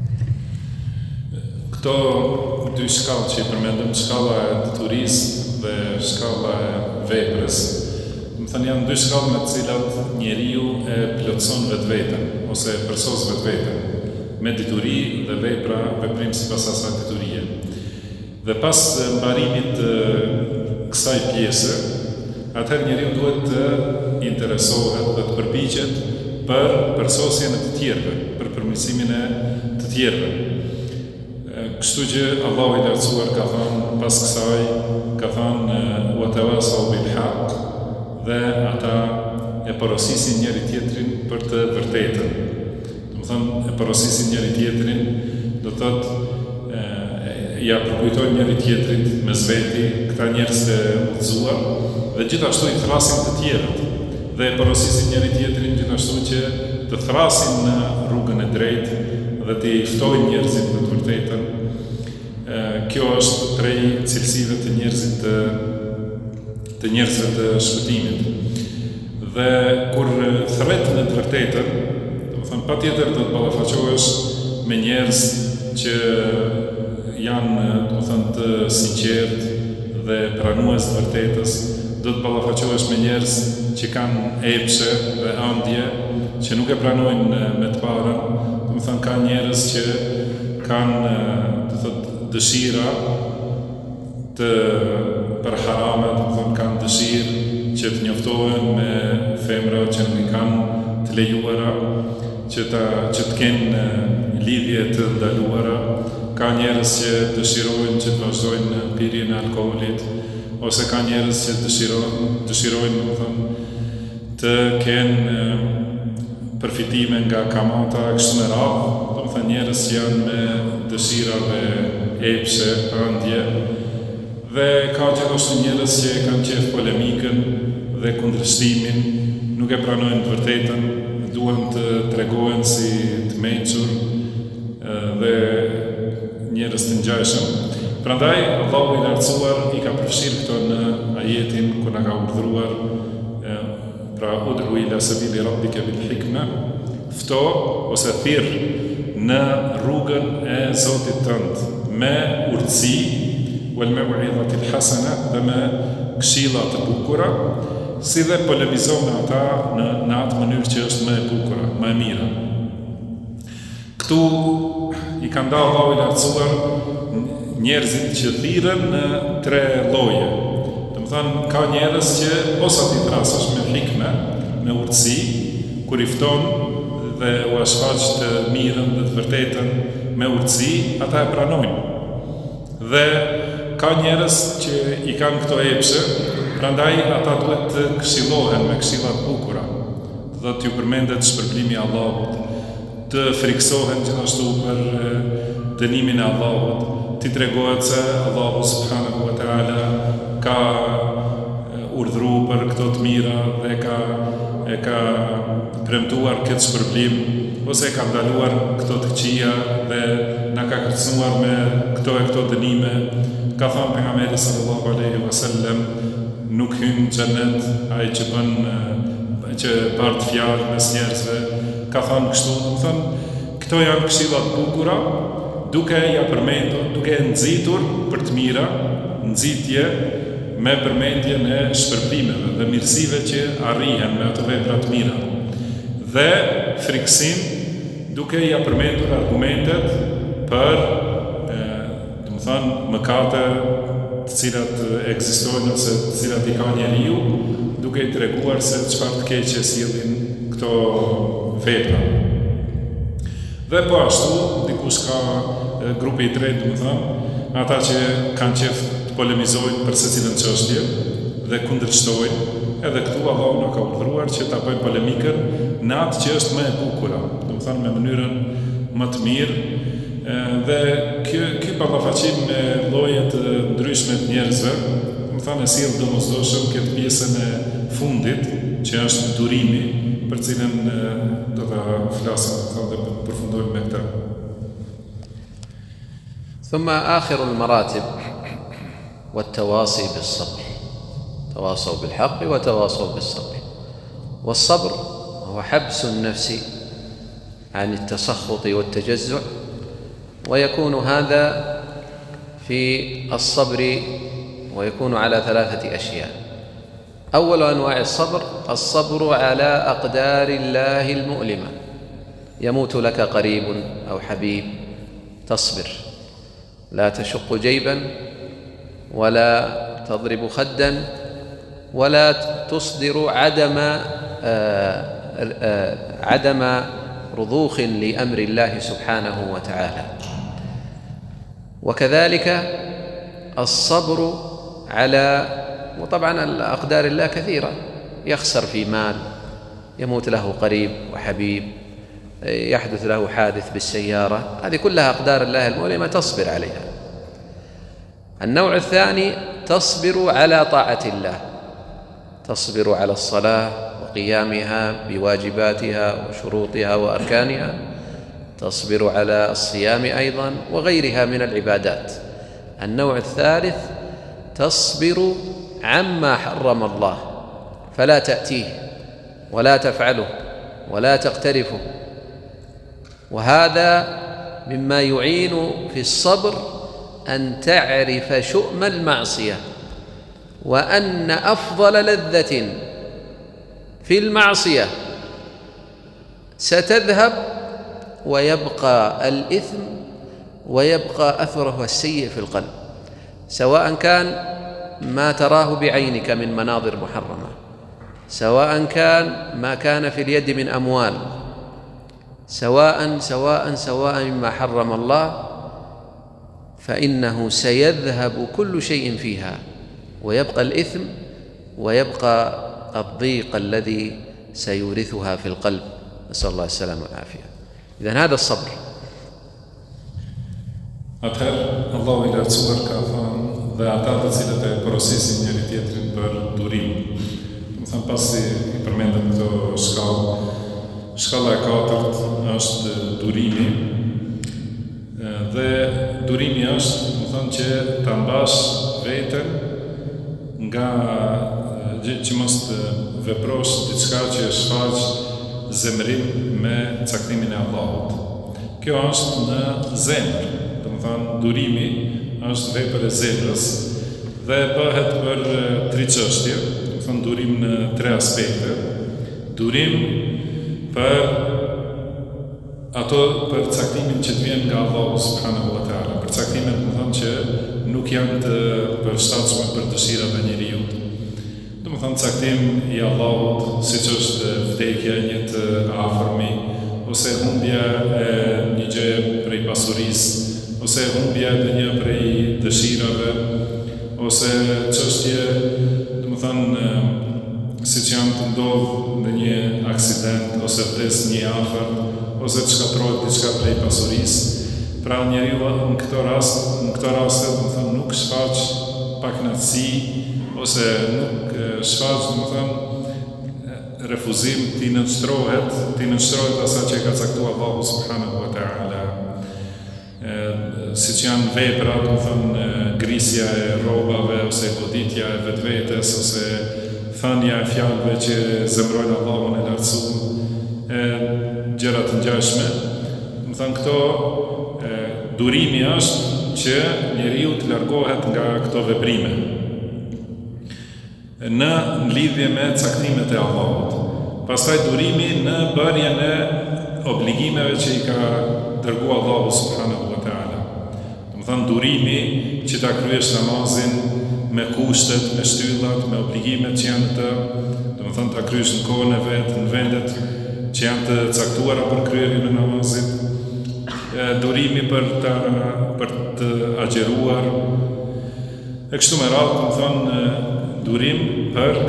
Këto dy shkallë që I përmendëm, shkalla e detyrisë dhe shkalla e veprës, më thënë janë dy shkallë me të cilat njeriu e plotëson vetveten ose e përsos vetveten me detyri dhe vepra, veprim sipas asaj detyrie. Dhe pas mbarimit të kësaj pjese, atëherë njeriu duhet të interesohet dhe të përpiqet për përsosjen e të tjerëve, për përmirësimin e të tjerëve. Kështu që Allahu I lartësuar ka thënë pas kësaj, ka thënë wa tawasau bil haq, dhe ata e porosisin njëri tjetrin për të vërtetën. Do të thonë e porosisin njëri tjetrin, do të thotë ja përkujtojnë njëri tjetrit me zveti këta njerëz të udhëzuar dhe gjithashtu I thrasin të tjerët dhe e porosisin njëri tjetrin gjithashtu që të thrasin në rrugën e drejtë dhe të I ftojnë njerëzit në të vërtetën. Kjo është prej cilësive të njerëzve të shpëtimit. Dhe kur thret në të vërtetën, do të thënë patjetër do të ballafaqohesh me njerëz që janë, do të thënë, të sinqertë dhe pranues të vërtetës, do të ballafaqohesh me njerëz që kanë epshe dhe ëndje, që nuk e pranojnë me të parën. Do të thënë ka njerëz që kanë, do të thotë, dëshira për harame, do të thonë kanë dëshirë që të njoftohen me femra që nuk I kanë të lejuara, që të kenë lidhje të ndaluara. Ka njerëz që dëshirojnë që të vazhdojnë në pirjen e alkoolit, ose ka njerëz që dëshirojnë, do të thonë, të kenë përfitime nga kamata kështu me radhë. Do të thonë njerëz që janë me dëshira dhe epshe, ëndje, dhe ka gjithashtu njerëz që kanë qef polemikën dhe kundërshtimin, nuk e pranojnë të vërtetën, duhen të tregohen si të mençur dhe njerëz të ngjashëm. Prandaj Allahu I lartësuar I ka përfshirë këto në ajetin ku na ka urdhëruar, pra ud'u ila sabili rabbika bil hikma, fto ose thirr në rrugën e Zotit tënd me urtësi, wal maw'idhatil hasana, dhe me këshilla të bukura, si dhe polemizo me ata në atë mënyrë që është më e bukura, më e mira. Këtu I ka nda Allahu I lartësuar njerëzit që thirren në 3 lloje. Do të thonë ka njerëz që posa ti thrasesh me hikme, me urtësi, kur I fton dhe u shfaq të mirën dhe të vërtetën me urtësi, ata e pranojnë. Dhe ka njerëz që I kanë këto epshe, prandaj ata duhet të këshillohen me këshilla të bukura. Do të ju përmendet shpërblimi I Allahut, të friksohen gjithashtu për dënimin e Allahut, ti tregohet se Allahu subhanahu wa taala ka urdhëruar për këto të mira dhe ka premtuar këtë shpërblim, ose ka ndaluar këto të këqija dhe na ka kërcënuar me këto dënime. Ka thënë pejgamberi sallallahu alaihi wasallam, nuk hyn xhenet ai që bart fjalë mes njerëzve. Ka thënë kështu, do të thënë këto janë këshilla të bukura, duke ja përmendur, duke nxitur për të mira, nxitje me përmendjen e shpërblimeve dhe mirësive që arrihen me ato vepra të mira. Dhe friksim duke ja përmendur argumentet për, do të thënë, mëkate të cilat ekzistojnë ose të cilat I ka njeriu, duke I treguar se çfarë të keqe sillin këto vepra. Dhe po ashtu, dikush ka grupi I tretë, do të thënë, ata që kanë qef të polemizojnë për secilën çështje dhe kundërshtojnë, edhe këtu Allahu na ka urdhëruar që ta bëjmë polemikën në atë që është më e bukur, domethënë me mënyrën më të mirë, dhe ky ballafaqim me lloje të ndryshme të njerëzve, domethënë e sjell domosdoshëm këtë pjesën e fundit që është durimi, për cilën do ta flasim dhe përfundojmë me këtë. ثم آخر المراتب والتواصي بالصبر، تواصوا بالحق وتواصوا بالصبر. والصبر هو حبس النفس عن التسخط والتجزع، ويكون هذا في الصبر ويكون على 3 أشياء. أول أنواع الصبر على أقدار الله المؤلمة، يموت لك قريب أو حبيب، تصبر، لا تشق جيبا ولا تضرب خدا ولا تصدر عدم رضوخ لأمر الله سبحانه وتعالى. وكذلك الصبر على، وطبعا الأقدار الله كثيرة، يخسر في مال، يموت له قريب وحبيب، يحدث له حادث بالسيارة، هذه كلها أقدار الله المؤلمة تصبر عليها. النوع الثاني تصبر على طاعة الله، تصبر على الصلاة وقيامها بواجباتها وشروطها وأركانها، تصبر على الصيام أيضا وغيرها من العبادات. النوع الثالث تصبر عما حرم الله، فلا تأتيه ولا تفعله ولا تقترفه، وهذا مما يعين في الصبر أن تعرف شؤم المعصية، وأن أفضل لذة في المعصية ستذهب ويبقى الإثم ويبقى أثره السيء في القلب، سواء كان ما تراه بعينك من مناظر محرمة، سواء كان ما كان في اليد من أموال، سواء مما حرم الله، فإنه سيذهب كل شيء فيها ويبقى الإثم ويبقى الضيق الذي سيورثها في القلب، نسأل الله السلامة والعافية. إذن هذا الصبر. Atëherë, Allahu I lartësuar ka thënë dhe ata të cilët e porosesin njëri tjetrin për durim. Do të thënë pasi I përmendëm këto shkallë, shkalla e 4 është durimi, dhe durimi është, do të thënë që ta mbash veten nga që mos të veprosh diçka që shfaq zemrim me caktimin e Allahut. Kjo është në zemër. Durimi është vepër e zemrës dhe bëhet për 3 çështje, do të thënë durim në 3 aspekte. Durim për ato për caktimin që të vjen nga Allahu subhanahu wa taala, për caktimet do të thënë që nuk janë të përshtatshme për dëshirat e njeriut. Do të thënë caktim I Allahut, siç është vdekja e një të afërmi, ose humbja e një gjëje prej pasurisë, ose humbja e një prej dëshirave, ose çështje, do të thënë, siç janë të ndodhë në një aksident, ose vdes një afër, ose të shkatërrohet diçka prej pasurisë. Pra njeriu në këto raste, do të thënë, nuk shfaq pakënaqësi, ose nuk shfaq, do të thënë, refuzim, ti nënshtrohet asaj që ka caktuar Allahu subhanahu wa taala. Siç janë vepra, do të thënë, grisja e rrobave, ose goditja e vetvetes, ose thënia e fjalëve që zemrojnë Allahun e lartësuar, gjëra të ngjashme. Do të thënë, këto durimi është që njeriu të largohet nga këto veprime në lidhje me caktimet e Allahut. Pastaj durimi në bërjen e obligimeve që I ka dërguar Allahu subhanahu wa taala. Do të thënë durimi që ta kryesh namazin me kushtet, me shtyllat, me obligimet që janë të, do të thënë ta kryesh në kohën e vet, në vendet që janë të caktuara për kryerjen e namazit. Durimi për të agjeruar. E kështu me radhë, do të thënë durim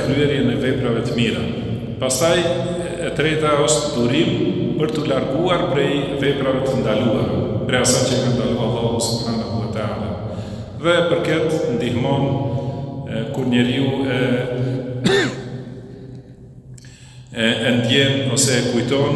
kryerjen e veprave të mira. Pastaj e treta është durim për të larguar prej veprave të ndaluara, prej asaj që ka ndaluar Allahu subhanahu wa taala. Dhe për këtë ndihmon kur njeriu e ndjen ose e kujton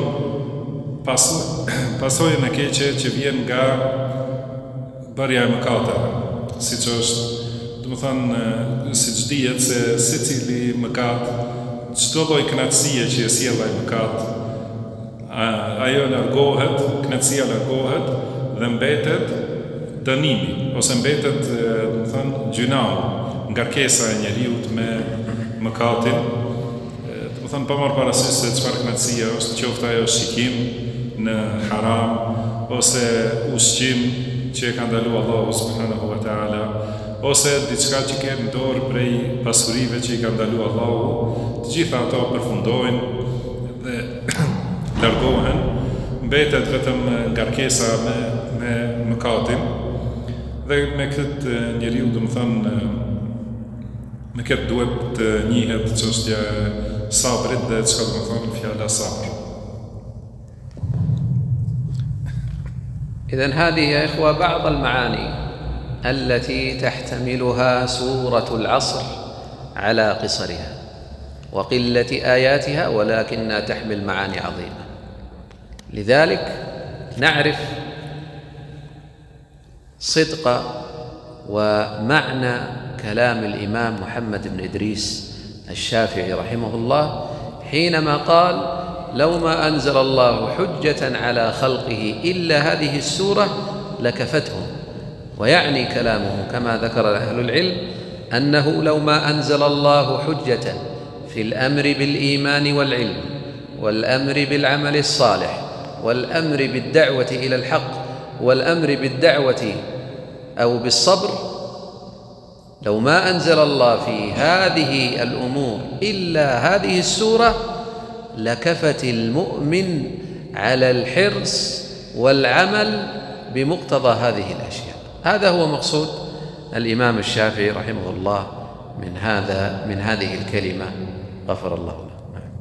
pasojën e keqe që vjen nga bërja e mëkateve, siç është, siç dihet se secili mëkat, çdo lloj kënaqësie që e sjell ai mëkat, ajo largohet, kënaqësia largohet dhe mbetet dënimi ose mbetet, gjynau, ngarkesa e njeriut me mëkatin. Pa marrë parasysh se çfarë kënaqësia është, qoftë ajo shikim në haram ose ushqim që e ka ndaluar Allahu subhanahu wa taala, ose diçka që ke në dorë prej pasurive që i ka ndaluar Allahu, të gjitha ato përfundojnë dhe largohen, mbetet vetëm ngarkesa me mëkatin. Dhe me këtë njeriu, me këtë duhet të njihet çështja e sabrit dhe çka do të thonë fjala sabr. إذن هذه يا إخوة بعض المعاني التي تحتملها سورة العصر على قصرها وقلة آياتها، ولكنها تحمل معاني عظيمة. لذلك نعرف صدق ومعنى كلام الإمام محمد بن إدريس الشافعي رحمه الله حينما قال: لو ما أنزل الله حجة على خلقه إلا هذه السورة لكفتهم. ويعني كلامه كما ذكر أهل العلم أنه لو ما أنزل الله حجة في الأمر بالإيمان والعلم والأمر بالعمل الصالح والأمر بالدعوة إلى الحق والأمر بالدعوة أو بالصبر، لو ما أنزل الله في هذه الأمور إلا هذه السورة لكفت المؤمن على الحرص والعمل بمقتضى هذه الأشياء. هذا هو مقصود الإمام الشافعي رحمه الله من هذه الكلمة، غفر الله له.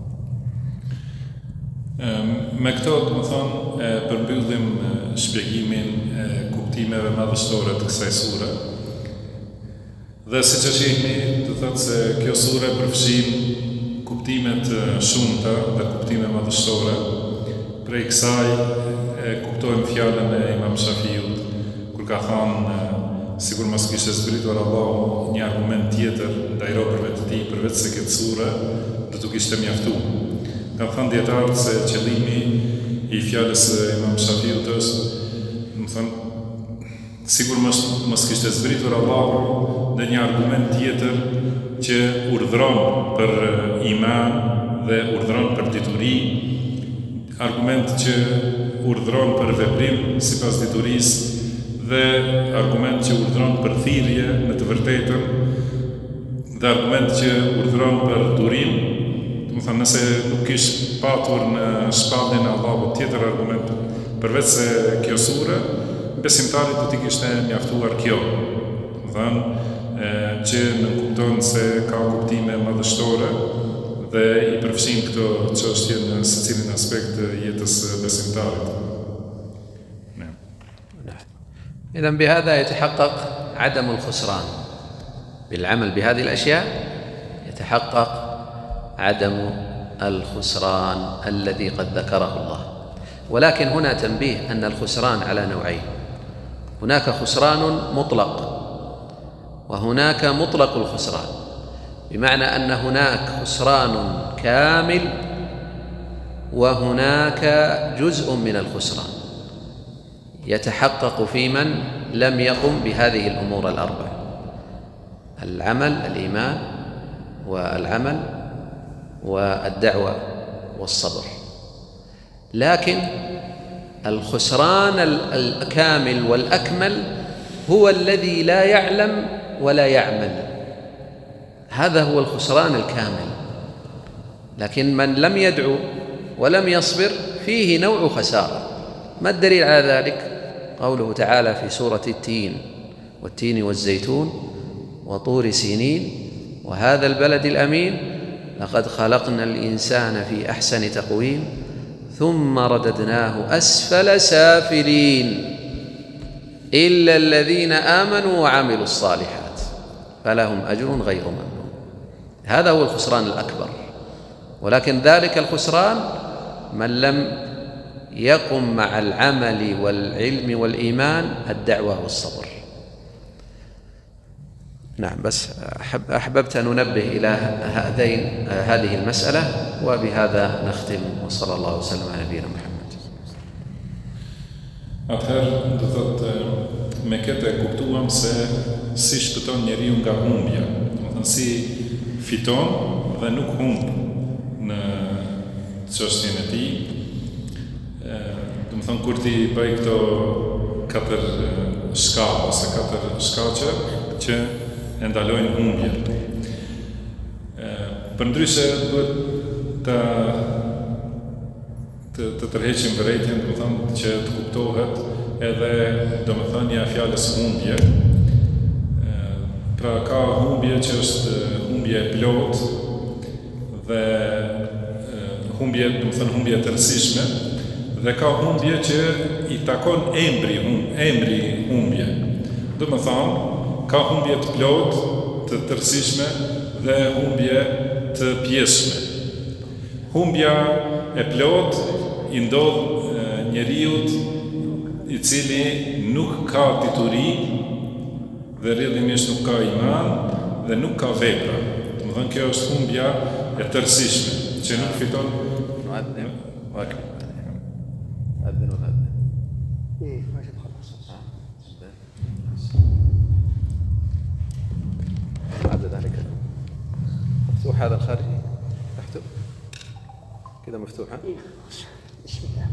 Me këto, do të thonë, përmbyllim shpjegimin e kuptimeve madhështore të kësaj sure. Dhe siç e shihni, do thotë se kjo sure përfshin kuptimet shumëta dhe kuptime madhështore. Prej kësaj e kuptojmë fjalën e Imam Shafiut kur ka thënë, sikur mos kishte zbritur Allahu një argument tjetër ndaj robërve të tij përveç se këtë sure, do t'u kishte mjaftuar. Ka thënë dietarët se qëllimi i fjalës së Imam Shafiut është, sikur mos kishte zbritur Allahu dhe një argument tjetër që urdhron për iman dhe urdhron për dituri, argument që urdhron për veprim sipas diturisë dhe argument që urdhron për thirrje në të vërtetën dhe argument që urdhron për durim. Nëse nuk kish patur në shpalljen e Allahut tjetër argument përveç se kjo sure, besimtarit do t'i kishte mjaftuar kjo. Që nënkupton se ka kuptime madhështore dhe i përfshin këto çështje në secilin aspekt të jetës besimtarit. إذن بهذا يتحقق عدم الخسران، بالعمل بهذه الأشياء يتحقق عدم الخسران الذي قد ذكره الله. ولكن هنا تنبيه أن الخسران على نوعين: هناك خسران مطلق وهناك مطلق الخسران، بمعنى أن هناك خسران كامل وهناك جزء من الخسران يتحقق في من لم يقم بهذه الأمور الأربع: العمل، الإيمان والعمل والدعوة والصبر. لكن الخسران الكامل والأكمل هو الذي لا يعلم ولا يعمل، هذا هو الخسران الكامل. لكن من لم يدعو ولم يصبر فيه نوع خسارة. ما الدليل على ذلك؟ قوله تعالى في سورة التين: والتين والزيتون وطور سينين وهذا البلد الأمين لقد خلقنا الإنسان في أحسن تقويم ثم رددناه أسفل سافلين إلا الذين آمنوا وعملوا الصالحات فلهم أجر غير ممنون. هذا هو الخسران الأكبر، ولكن ذلك الخسران من لم يقم مع العمل والعلم والإيمان الدعوة والصبر. نعم، بس أحببت أن ننبه إلى هذه المسألة، وبهذا نختم، وصلى الله وسلم على نبينا محمد. Atëherë do thotë me këtë kuptuam se si shpëton njeriu nga humbja, domethënë si fiton dhe nuk humb në çështjen e tij. Domethënë kur ti bëj këto 4 shkallë ose 4 shkaqe që e ndalojnë humbjen. Përndryshe duhet të tërheqim vërejtjen, domethënë që të kuptohet edhe domethënia e fjalës humbje. Pra ka humbje që është humbje e plot dhe humbje, domethënë humbje të rëndësishme, dhe ka humbje që i takon emri humbje. Domethënë ka humbje të plot, të rëndësishme dhe humbje të pjesshme. Humbja e plot i ndodh njeriut i cili nuk ka dituri dhe rrjedhimisht nuk ka iman dhe nuk ka vepra. Domethënë kjo është humbja e tërësishme që nuk fiton. مفتوح هذا الخارجي تحته كذا مفتوح. بسم الله.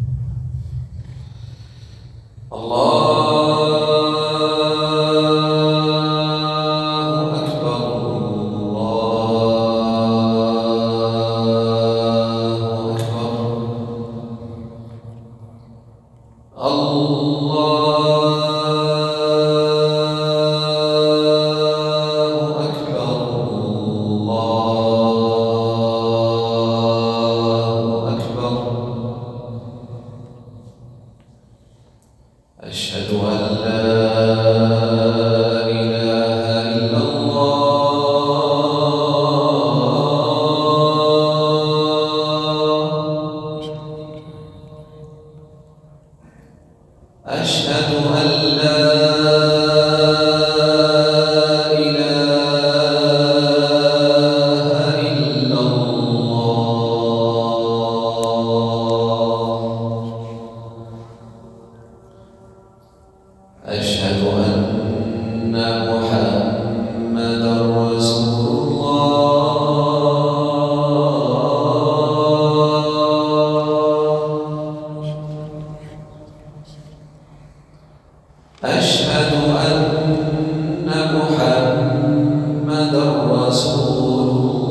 أشهد أن لا إله إلا الله أشهد أن لا إله إلا الله أشهد أن محمدًا رسول الله أشهد أن محمدًا رسول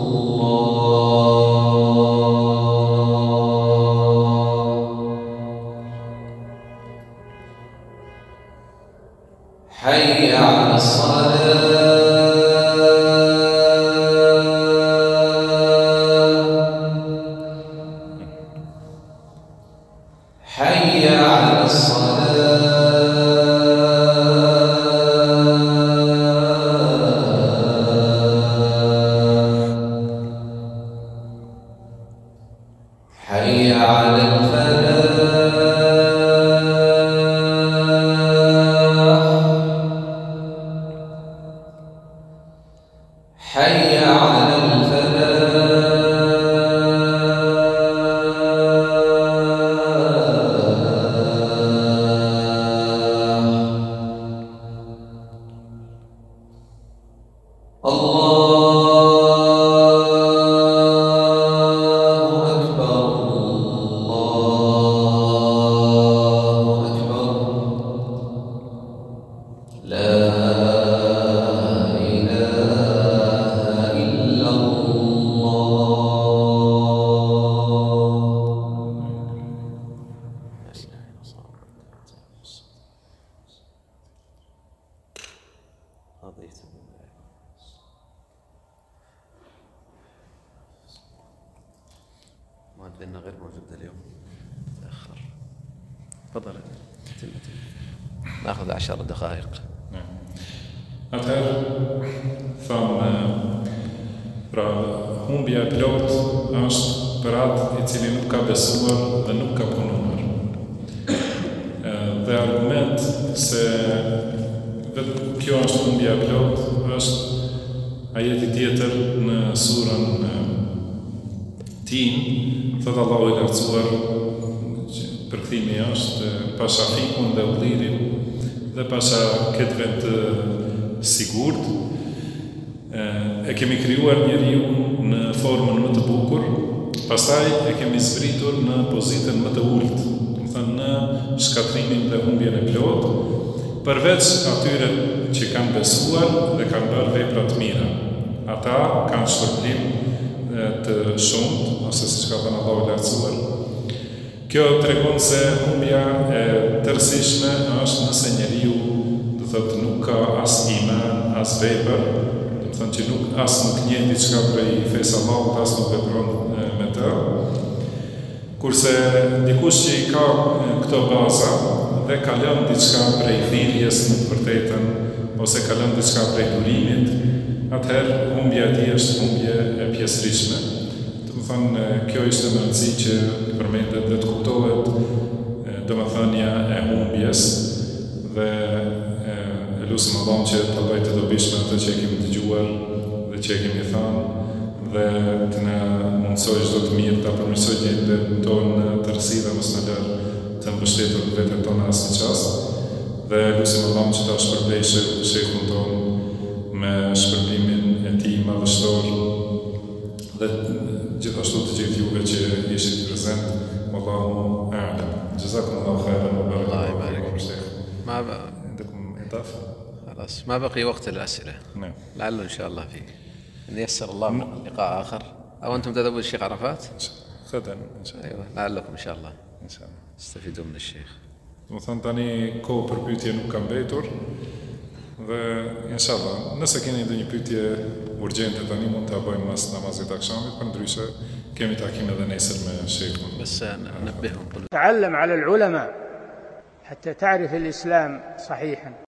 الله حي على الصلاة حي على الصلاة حي على الفلاح حي على الفلاح الله أكبر الله أكبر لا إله إلا الله لأنه غير موجود اليوم تأخر. تفضل ناخذ 10 دقائق. Atëherë, thamë, pra, humbja e plot është për atë I cili nuk ka besuar dhe nuk ka punuar. Dhe argument se vetë kjo është humbja e plot është ajeti tjetër në surën Tin, thëtë Allahu I lartësuar, përkthimi është pasha fikun dhe udhirin dhe pasha këtë vend sigurt, e kemi krijuar njeriu në formën më të bukur, pastaj e kemi zbritur në pozitën më të ulët, do të thënë në shkatrimin dhe humbjen e plot, përveç atyre që kanë besuar dhe kanë bërë vepra të mira. Ata kanë shpërblim të shumt, ose siç ka thënë Allahu I lartësuar. Kjo tregon se humbja e tërësishme është nëse njeriu do thotë nuk ka as iman, as vepër, do të thonë që nuk njeh diçka prej fesë Allahut, as nuk vepron me të. Kurse dikush që I ka këto baza dhe ka lënë diçka prej thirrjes në të vërtetën ose ka lënë diçka prej durimit, atëherë humbja e tij është humbje e pjesërishtme. Kjo ishte më rëndësi që përmendet dhe të kuptohet domethënia e humbjes dhe lutem Allahun që të bëjë të dobishme atë që kemi dëgjuar dhe që kemi thënë dhe të na mundsojë çdo të mirë ta përmirësojë gjendjen tonë të rësi dhe mos na lërë të mbështetur në veten tonë asnjë çast dhe lutem Allahun që ta shpërbejë shehun tonë me shpërblimin e tij madhështor dhe gjithashtu të gjithë juve që ishit prezent. Wallahu a'lam. Jazakumullahu khairan wa barakallahu fikum. عندكم إضافة؟ خلاص ما بقي وقت الأسئلة. نعم. لعله إن شاء الله فيه إن يسر الله لقاء آخر أو أنتم تذهبون الشيخ عرفات؟ غدا إن شاء الله. أيوة لعلكم إن شاء الله. إن شاء الله. تستفيدوا من الشيخ. Do thënë tani kohë për pyetje nuk ka mbetur dhe inshallah nëse keni ndonjë pyetje urgjente tani mund ta bëjmë pas namazit të akşamit, përndryshe kemi takim edhe nesër me sheikhun. بس ننبههم. تعلم على العلماء حتى تعرف الإسلام صحيحا.